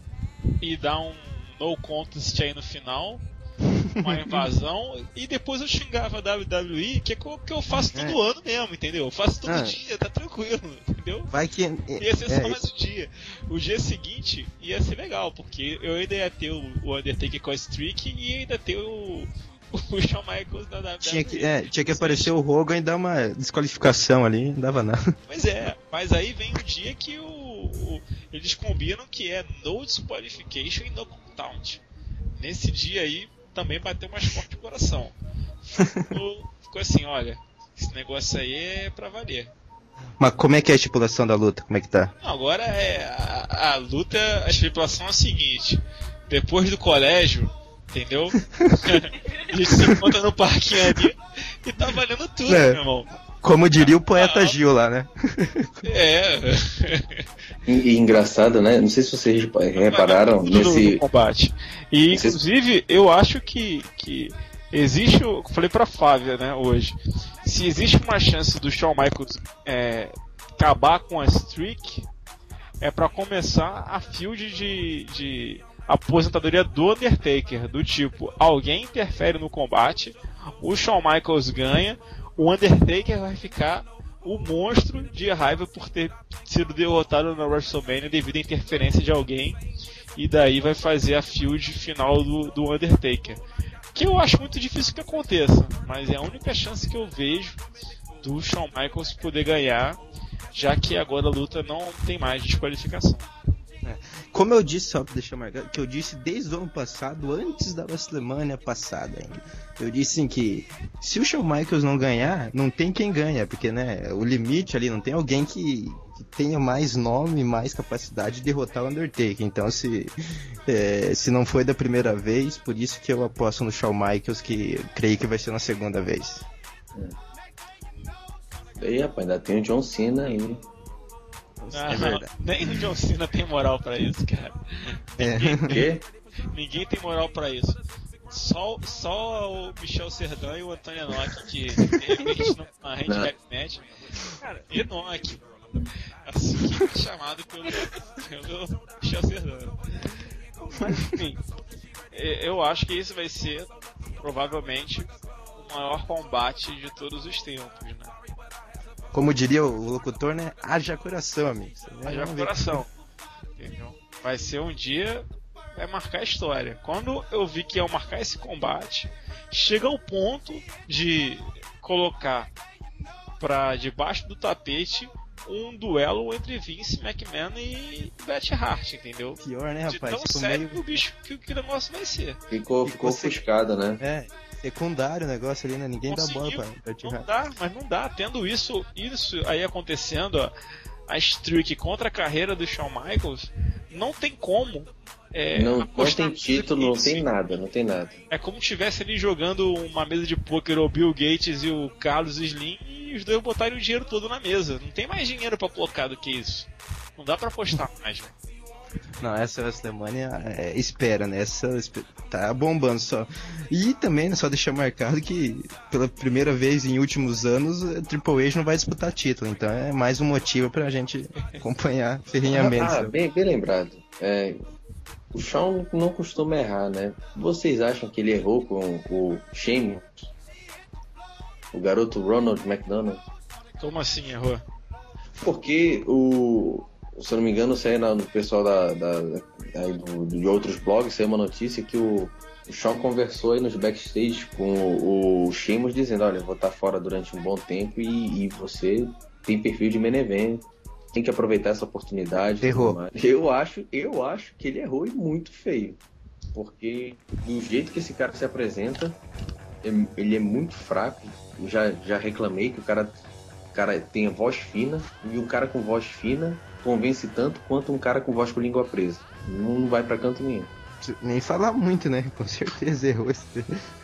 e dar um no contest aí no final, uma invasão, e depois eu xingava a W W E, que é o que eu faço todo É. ano mesmo, entendeu? Eu faço todo Ah. dia, tá tranquilo, entendeu? Vai que... Ia ser é, só mais um dia. O dia seguinte ia ser legal, porque eu ainda ia ter o o Undertaker com a streak e ainda ter o, o Shawn Michaels da W W E. tinha que, é, tinha que aparecer o Hogan e dar uma desqualificação ali, não dava nada. Pois é, mas aí vem o dia que o, o- eles combinam que é no disqualification e no count. Nesse dia aí também bateu mais forte o coração. Ficou, ficou assim, olha, esse negócio aí é pra valer. Mas como é que é a estipulação da luta? Como é que tá? Não, agora é a, a luta, a estipulação é a seguinte: depois do colégio, entendeu? A gente se encontra no parquinho ali e tá valendo tudo, É. meu irmão. Como diria o poeta Ah. Gil lá, né? É. E, e engraçado, né? Não sei se vocês repararam Tudo no- nesse. no combate. E Esse- inclusive eu acho que, que existe, eu falei pra Flávia, né, hoje, se existe uma chance do Shawn Michaels é, acabar com a streak, é pra começar a feud de, de aposentadoria do Undertaker, do tipo, alguém interfere no combate, o Shawn Michaels ganha, o Undertaker vai ficar o monstro de raiva por ter sido derrotado na WrestleMania devido à interferência de alguém, e daí vai fazer a feud final do, do Undertaker. Que eu acho muito difícil que aconteça, mas é a única chance que eu vejo do Shawn Michaels poder ganhar, já que agora a luta não tem mais desqualificação. Como eu disse, só pra deixar marcado, que eu disse desde o ano passado, antes da WrestleMania passada ainda. Eu disse assim que se o Shawn Michaels não ganhar, não tem quem ganha, porque né, o limite ali, não tem alguém que, que tenha mais nome, mais capacidade de derrotar o Undertaker. Então se, é, se não foi da primeira vez, por isso que eu aposto no Shawn Michaels, que eu creio que vai ser na segunda vez. Aí, rapaz, ainda tem o John Cena aí. Ah, É verdade. nem o John Cena tem moral pra isso, cara. É. O quê? Ninguém tem moral pra isso. Só, só o Michel Serdan e o Antônio Enoch, que de repente não na handicap match. Cara, Enoch, assim que é chamado pelo, pelo Michel Serdan. Mas enfim, é, eu acho que esse vai ser provavelmente o maior combate de todos os tempos, né? Como diria o locutor, né? Haja coração, amigo. Haja coração. Entendeu? Vai ser um dia, vai marcar a história. Quando eu vi que iam marcar esse combate, chega ao ponto de colocar pra debaixo do tapete um duelo entre Vince McMahon e Bret Hart, entendeu? Pior, né, De rapaz? tão Ficou sério meio- que o bicho que, que o negócio vai ser. Ficou, ficou você- ofuscado, né? É, secundário o negócio ali, né? Ninguém dá bola Conseguiu. pra, pra te Não dá, mas não dá. Tendo isso, isso aí acontecendo, ó, a streak contra a carreira do Shawn Michaels, não tem como. É, não, não tem título, não tem nada, não tem nada. É como se estivesse ali jogando uma mesa de pôquer o Bill Gates e o Carlos Slim e os dois botarem o dinheiro todo na mesa. Não tem mais dinheiro pra colocar do que isso. Não dá pra apostar mais. Não, essa WrestleMania é, espera, né? Essa tá bombando só. E também, né, só deixar marcado que pela primeira vez em últimos anos a Triple H não vai disputar título. Então é mais um motivo pra gente acompanhar ferrenhamente. Ah, bem, bem lembrado. É, o Shawn não costuma errar, né? Vocês acham que ele errou com o Sheamus? O garoto Ronald McDonald? Como assim errou? Porque o... Se eu não me engano, saiu no pessoal da, da, da, do, de outros blogs, saiu uma notícia que o, o Shawn conversou aí nos backstage com o, o Sheamus dizendo, olha, eu vou estar fora durante um bom tempo e, e você tem perfil de main event, tem que aproveitar essa oportunidade. Errou. Eu acho, eu acho que ele errou e muito feio. Porque do jeito que esse cara se apresenta, ele é muito fraco. Eu já, já reclamei que o cara, o cara tem a voz fina, e um cara com voz fina convence tanto quanto um cara com voz com língua presa. Não vai pra canto nenhum. Nem falar muito, né? Com certeza errou esse.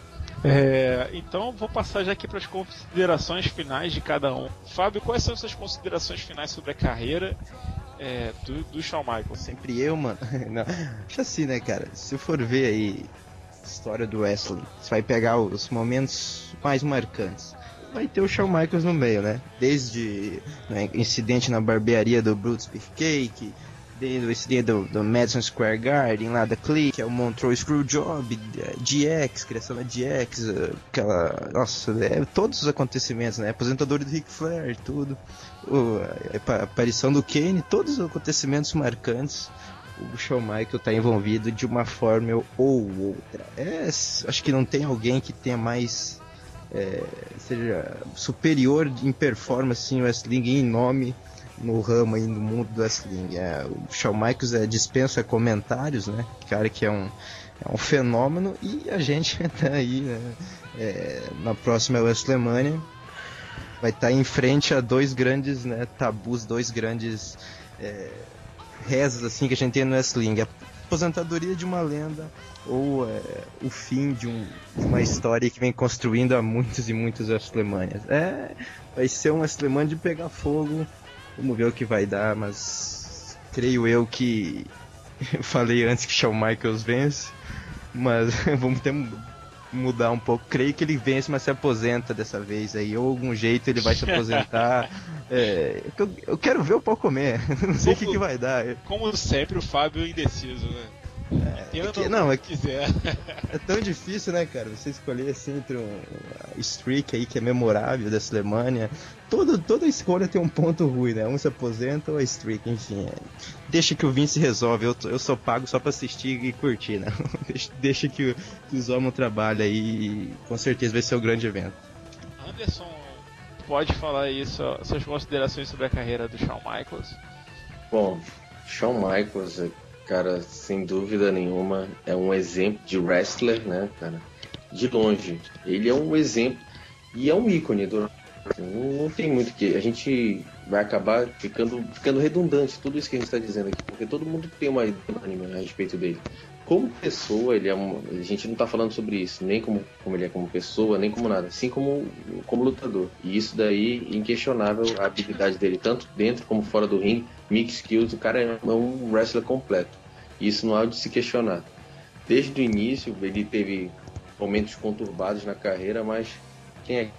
É, então vou passar já aqui para as considerações finais de cada um. Fábio, quais são suas considerações finais sobre a carreira é, do, do Shawn Michaels? Sempre eu, mano. Não, acho assim, né, cara? Se for ver aí a história do wrestling, você vai pegar os momentos mais marcantes. Vai ter o Shawn Michaels no meio, né? Desde né, incidente na barbearia do Brutus Beefcake, desde o incidente do, do Madison Square Garden, lá da Clique, que é o Montreux Screwjob, G X, criação da G X, aquela... Nossa, é, todos os acontecimentos, né? Aposentadoria do Ric Flair, tudo. O, a aparição do Kane, todos os acontecimentos marcantes. O Shawn Michaels tá envolvido de uma forma ou outra. É, acho que não tem alguém que tenha mais... É, seja superior em performance em wrestling e em nome no ramo aí no mundo do wrestling. É, o Shawn Michaels é, dispensa comentários, né? Cara que é um, é um fenômeno, e a gente tá aí, né? É, na próxima WrestleMania vai estar tá em frente a dois grandes, né, tabus, dois grandes é, rezas assim que a gente tem no wrestling: a aposentadoria de uma lenda ou é, o fim de, um, de uma história que vem construindo há muitos e muitos WrestleManias. É, vai ser um WrestleMania de pegar fogo. Vamos ver o que vai dar, mas creio eu que eu falei antes que Shawn Michaels vence, mas vamos ter que mudar um pouco. Creio que ele vence, mas se aposenta dessa vez aí, ou algum jeito ele vai se aposentar. É, eu, eu quero ver o pau comer, não sei o que, que vai dar. Como sempre, o Fábio é indeciso, né? É, é que, não, é, quiser. É tão difícil, né, cara? Você escolher assim entre um streak aí que é memorável da Alemanha. Todo, toda escolha tem um ponto ruim, né? Um se aposenta ou a streak, enfim. É, deixa que o Vince resolve. Eu, eu só pago só pra assistir e curtir, né? Deixa, deixa que, que os homens trabalhem aí e com certeza vai ser um grande evento. Anderson, pode falar aí sua, suas considerações sobre a carreira do Shawn Michaels? Bom, Shawn Michaels, cara, sem dúvida nenhuma, é um exemplo de wrestler, né, cara? De longe. Ele é um exemplo e é um ícone do... Não, não tem muito que... A gente vai acabar ficando, ficando redundante tudo isso que a gente está dizendo aqui, porque todo mundo tem uma ideia a respeito dele. Como pessoa, ele é um... A gente não está falando sobre isso, nem como, como ele é como pessoa, nem como nada, assim como, como lutador. E isso daí, inquestionável, a habilidade dele, tanto dentro como fora do ringue, mix skills, o cara é um wrestler completo. Isso não há de se questionar. Desde o início, ele teve momentos conturbados na carreira, mas quem é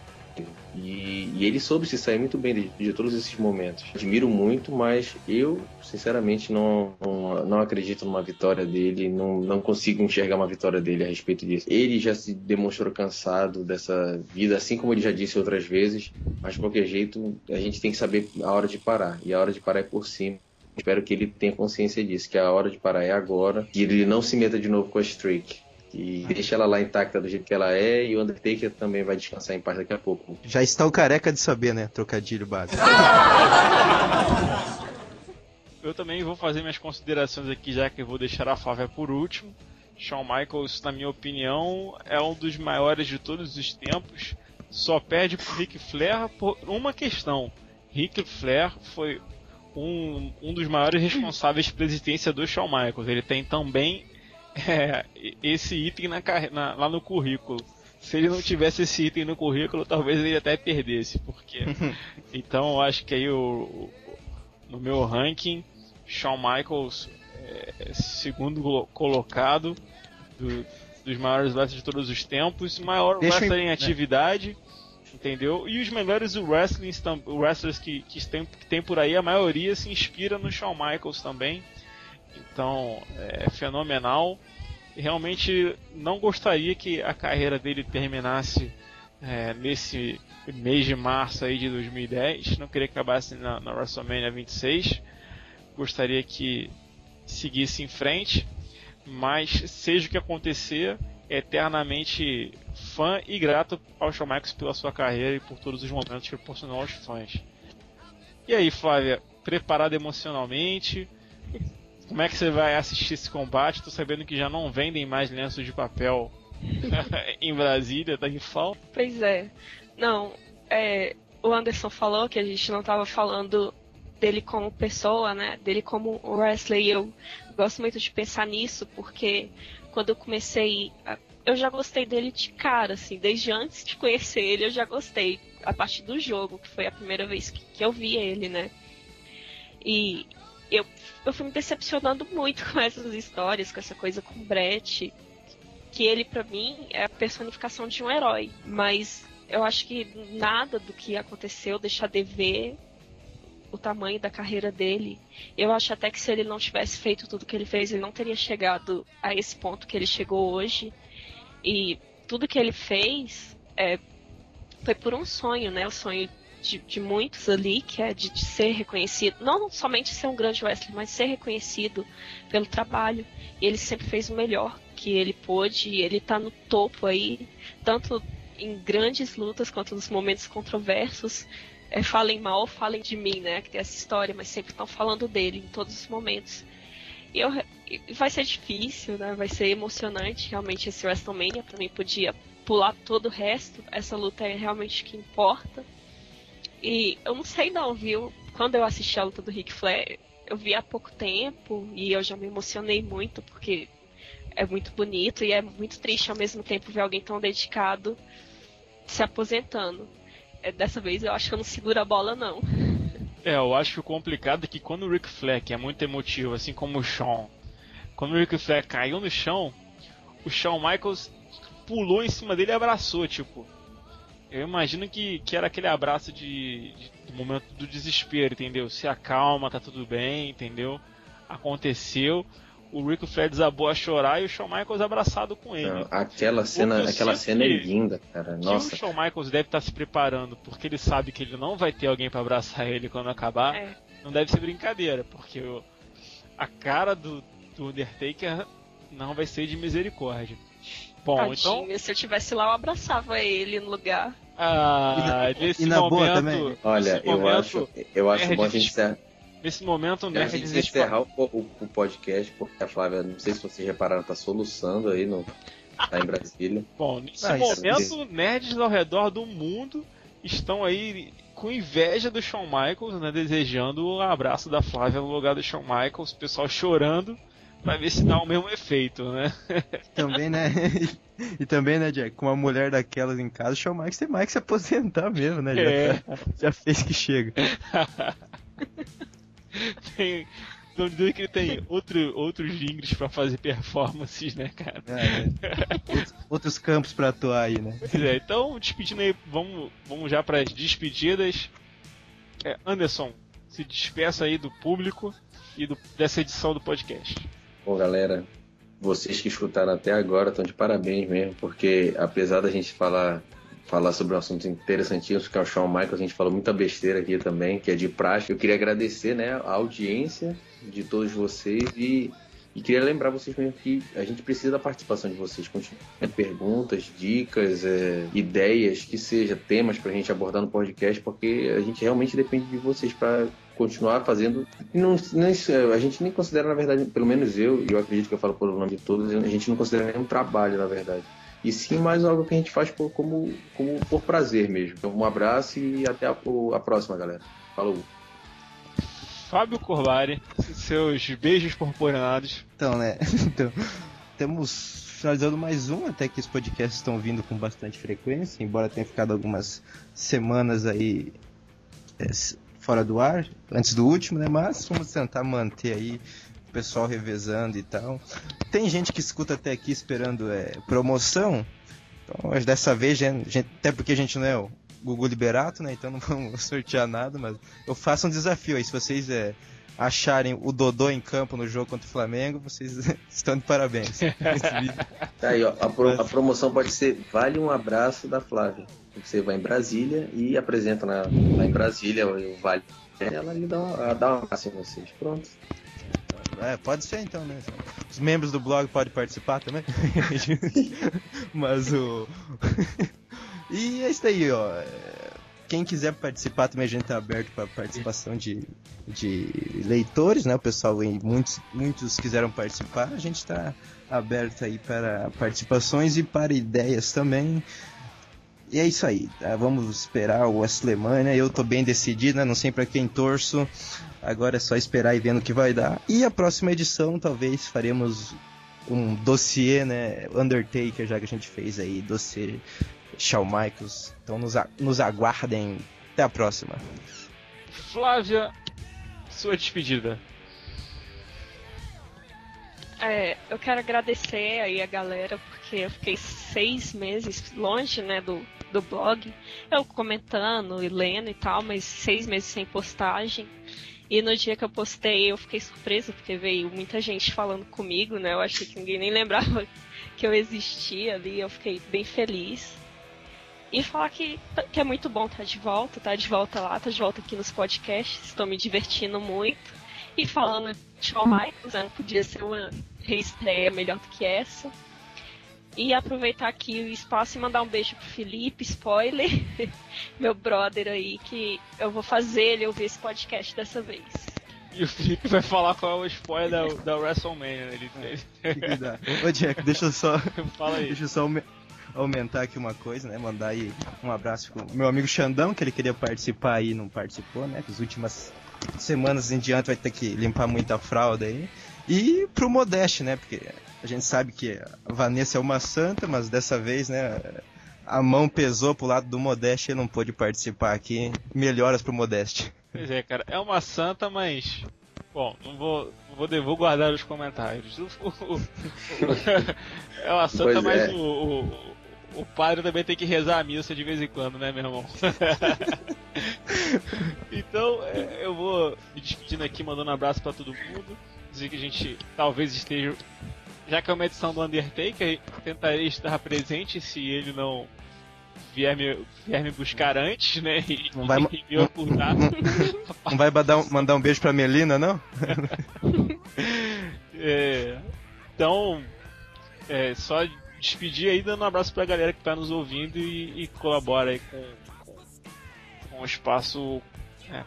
E, e ele soube se sair muito bem de, de todos esses momentos. Admiro muito, mas eu, sinceramente, não, não, não acredito numa vitória dele, não, não consigo enxergar uma vitória dele a respeito disso. Ele já se demonstrou cansado dessa vida, assim como ele já disse outras vezes, mas de qualquer jeito, a gente tem que saber a hora de parar, e a hora de parar é por cima. Espero que ele tenha consciência disso, que a hora de parar é agora, que ele não se meta de novo com a streak. E deixa ela lá intacta do jeito que ela é, e o Undertaker também vai descansar em paz daqui a pouco. Já está o careca de saber, né? Trocadilho básico. Eu também vou fazer minhas considerações aqui, já que eu vou deixar a Flávia por último. Shawn Michaels, na minha opinião, é um dos maiores de todos os tempos. Só perde pro Ric Flair por uma questão. Ric Flair foi um, um dos maiores responsáveis pela existência do Shawn Michaels. Ele tem também é, esse item na, na, lá no currículo. Se ele não tivesse esse item no currículo, talvez ele até perdesse, porque então eu acho que aí o, no meu ranking, Shawn Michaels é segundo colocado do, dos maiores wrestlers de todos os tempos, maior Deixa wrestler eu... em atividade, entendeu? E os melhores wrestlers, wrestlers que, que, tem, que tem por aí, a maioria se inspira no Shawn Michaels também, então é fenomenal. Realmente não gostaria que a carreira dele terminasse é, nesse mês de março aí de dois mil e dez. Não queria que acabasse na, na WrestleMania vinte e seis. Gostaria que seguisse em frente. Mas seja o que acontecer, eternamente fã e grato ao Shawn Michaels pela sua carreira e por todos os momentos que proporcionou aos fãs. E aí, Flávia, preparada emocionalmente? Como é que você vai assistir esse combate? Tô sabendo que já não vendem mais lenços de papel em Brasília, tá em falta. Pois é. Não, é, o Anderson falou que a gente não tava falando dele como pessoa, né? Dele como wrestler. E eu gosto muito de pensar nisso, porque quando eu comecei... A, eu já gostei dele de cara, assim. Desde antes de conhecer ele, eu já gostei. A partir do jogo, que foi a primeira vez que, que eu vi ele, né? E... Eu, eu fui me decepcionando muito com essas histórias, com essa coisa com o Bret, que ele, pra mim, é a personificação de um herói. Mas eu acho que nada do que aconteceu deixa a dever o tamanho da carreira dele. Eu acho até que se ele não tivesse feito tudo que ele fez, ele não teria chegado a esse ponto que ele chegou hoje. E tudo que ele fez é, foi por um sonho, né? O sonho De, de muitos ali, que é de, de ser reconhecido, não somente ser um grande wrestler, mas ser reconhecido pelo trabalho. E ele sempre fez o melhor que ele pôde, e ele tá no topo aí, tanto em grandes lutas quanto nos momentos controversos. É, falem mal, falem de mim, né, que tem essa história, mas sempre estão falando dele em todos os momentos. E eu, vai ser difícil, né, vai ser emocionante realmente esse WrestleMania. Pra mim podia pular todo o resto, essa luta é realmente o que importa. E eu não sei não, viu? Quando eu assisti a luta do Ric Flair, eu vi há pouco tempo e eu já me emocionei muito, porque é muito bonito e é muito triste ao mesmo tempo ver alguém tão dedicado se aposentando. É, dessa vez eu acho que eu não seguro a bola, não. É, eu acho que o complicado é que quando o Ric Flair, que é muito emotivo, assim como o Shawn, quando o Ric Flair caiu no chão, o Shawn Michaels pulou em cima dele e abraçou, tipo... Eu imagino que, que era aquele abraço de, de, do momento do desespero, entendeu? Se acalma, tá tudo bem, entendeu? Aconteceu, o Ric Flair desabou a chorar e o Shawn Michaels abraçado com ele. Não, aquela cena, aquela cena é linda, cara. Nossa. Que o Shawn Michaels deve estar se preparando, porque ele sabe que ele não vai ter alguém pra abraçar ele quando acabar. É. Não deve ser brincadeira, porque o, a cara do, do Undertaker não vai ser de misericórdia. Bom, Tadinho, então... se eu tivesse lá, eu abraçava ele no lugar. Ah, e, nesse e na momento, boa também. Olha, eu momento, acho, eu acho bom a gente encerrar. Nesse momento, A né, gente encerrar o, o, o podcast, porque a Flávia, não sei se vocês repararam, tá soluçando aí no, tá em Brasília. Bom, nesse Ah, momento, nerds ao redor do mundo estão aí com inveja do Shawn Michaels, né, desejando o abraço da Flávia no lugar do Shawn Michaels, o pessoal chorando pra ver se dá o mesmo efeito, né? Também, né? E também, né, Jack, com uma mulher daquelas em casa, o Shawn Michaels tem mais que se aposentar mesmo, né? Já, É. tá- já fez que chega. Tem, não dizer que ele tem outro, outros jingles pra fazer performances, né, cara? É, né? Outros, outros campos pra atuar aí, né? Pois é, então, despedindo aí, vamos, vamos já para as despedidas. É, Anderson, se despeça aí do público e do, dessa edição do podcast. Bom, galera, vocês que escutaram até agora estão de parabéns mesmo, porque apesar da gente falar, falar sobre um assunto interessantíssimo, que é o Shawn Michaels, a gente falou muita besteira aqui também, que é de praxe. Eu queria agradecer, né, a audiência de todos vocês e, e queria lembrar vocês mesmo que a gente precisa da participação de vocês. Continuem perguntas, dicas, é, ideias, que seja, temas pra gente abordar no podcast, porque a gente realmente depende de vocês para continuar fazendo. Não, nem, a gente nem considera, na verdade, pelo menos eu, e eu acredito que eu falo pelo nome de todos, a gente não considera nenhum trabalho, na verdade. E sim mais algo que a gente faz por, como, como por prazer mesmo. Então, um abraço e até a, a próxima, galera. Falou! Fábio Corbari, seus beijos purpurinados. Então, né? Então, temos finalizando mais um, até que os podcasts estão vindo com bastante frequência, embora tenha ficado algumas semanas aí é, fora do ar, antes do último, né? Mas vamos tentar manter aí o pessoal revezando e tal. Tem gente que escuta até aqui esperando é, promoção, então mas dessa vez, gente, até porque a gente não é o Gugu Liberato, né? Então não vamos sortear nada, mas eu faço um desafio aí, se vocês é, acharem o Dodô em campo no jogo contra o Flamengo, vocês estão de parabéns. Tá aí, ó, a, pro, a promoção pode ser vale um abraço da Flávia. Você vai em Brasília e apresenta na, lá em Brasília o Vale. Ela lhe dá uma, dá uma abraço em vocês. Pronto. É, pode ser então, né? Os membros do blog podem participar também. Mas o... E é isso aí, ó. Quem quiser participar também, a gente tá aberto para participação de, de leitores, né? O pessoal, muitos, muitos quiseram participar. A gente está aberto aí para participações e para ideias também. E é isso aí, tá? Vamos esperar o WrestleMania. Eu tô bem decidido, né? Não sei para quem torço. Agora é só esperar e ver no que vai dar. E a próxima edição, talvez, faremos um dossiê, né? Undertaker, já que a gente fez aí, dossiê Shawn Michaels. Então nos, a- nos aguardem. Até a próxima. Flávia, sua despedida. É, eu quero agradecer aí a galera, porque eu fiquei seis meses longe, né, do, do blog. Eu comentando e lendo e tal, mas seis meses sem postagem. E no dia que eu postei, eu fiquei surpresa, porque veio muita gente falando comigo, né? Eu achei que ninguém nem lembrava que eu existia ali. Eu fiquei bem feliz. E falar que, que é muito bom estar de volta, tá de volta lá, tá de volta aqui nos podcasts. Estou me divertindo muito. E falando de Shawn Michaels, né? Não podia ser uma reestreia melhor do que essa. E aproveitar aqui o espaço e mandar um beijo pro Felipe, spoiler, meu brother aí, que eu vou fazer ele ouvir esse podcast dessa vez. E o Felipe vai falar qual é o spoiler da, da WrestleMania. Ele, ele... Ô Jack, deixa eu só, Fala aí. deixa eu só aume- aumentar aqui uma coisa, né? Mandar aí um abraço pro meu amigo Xandão, que ele queria participar aí e não participou, né? As últimas semanas em diante vai ter que limpar muita fralda aí. E pro Modeste, né? Porque a gente sabe que a Vanessa é uma santa, mas dessa vez, né? A mão pesou pro lado do Modeste e ele não pôde participar aqui. Melhoras pro Modeste. Pois é, cara, é uma santa, mas... Bom, não vou, não vou, vou guardar os comentários. É uma santa, Pois mas é. o, o, o padre também tem que rezar a missa de vez em quando, né, meu irmão? Então, é, eu vou me despedindo aqui, mandando um abraço pra todo mundo. Dizer que a gente talvez esteja... Já que é uma edição do Undertaker, tentarei estar presente se ele não vier me, vier me buscar antes, né? E, Não vai, e me ocultar. não vai mandar um, mandar um beijo pra Melina, não? É, então, é, só despedir aí, dando um abraço pra galera que tá nos ouvindo e, e colabora aí com, com, com o espaço. É.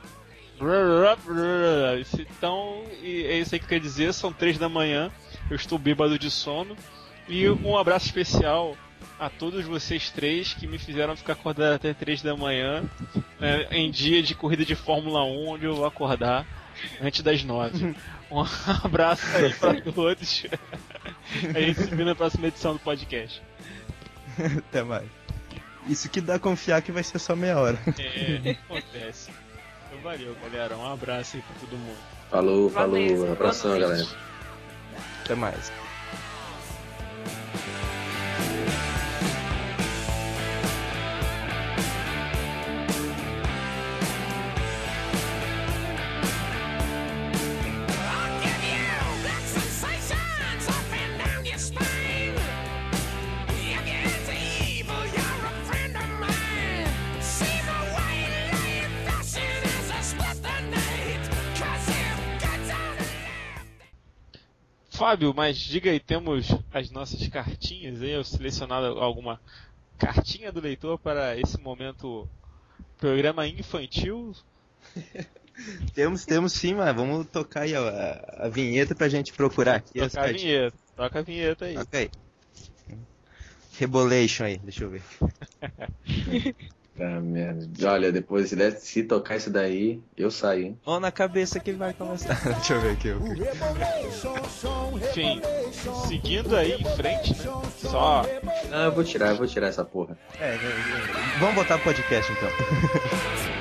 Então, e é isso aí que eu quero dizer. São três da manhã, eu estou bêbado de sono. E um abraço especial a todos vocês três que me fizeram ficar acordado até três da manhã, né, em dia de corrida de Fórmula um, onde eu vou acordar antes das nove. Um abraço aí pra todos. A gente se vê na próxima edição do podcast. Até mais. Isso que dá a confiar que vai ser só meia hora. É, acontece. Então valeu, galera. Um abraço aí pra todo mundo. Falou, falou. Valeu, Abração, boa noite. galera. Até mais. I'll give you that sensations up and down your spine. You get evil, you're a friend of mine. See my white light flashing as I split the night. 'Cause you've got out of Fábio, mas diga aí, temos as nossas cartinhas aí, eu selecionado alguma cartinha do leitor para esse momento programa infantil. Temos, temos sim, mas vamos tocar aí ó, a, a vinheta pra gente procurar aqui. as Toca a cartinhas. vinheta, toca a vinheta aí. Toca aí. Rebolation aí, deixa eu ver. Tá merda. Olha, depois se, se tocar isso daí, eu saio, hein? Ou na cabeça que vai começar. Deixa eu ver aqui. Eu... Enfim, seguindo aí em frente, né? Só. Não, eu vou tirar, eu vou tirar essa porra. É, vamos botar podcast então.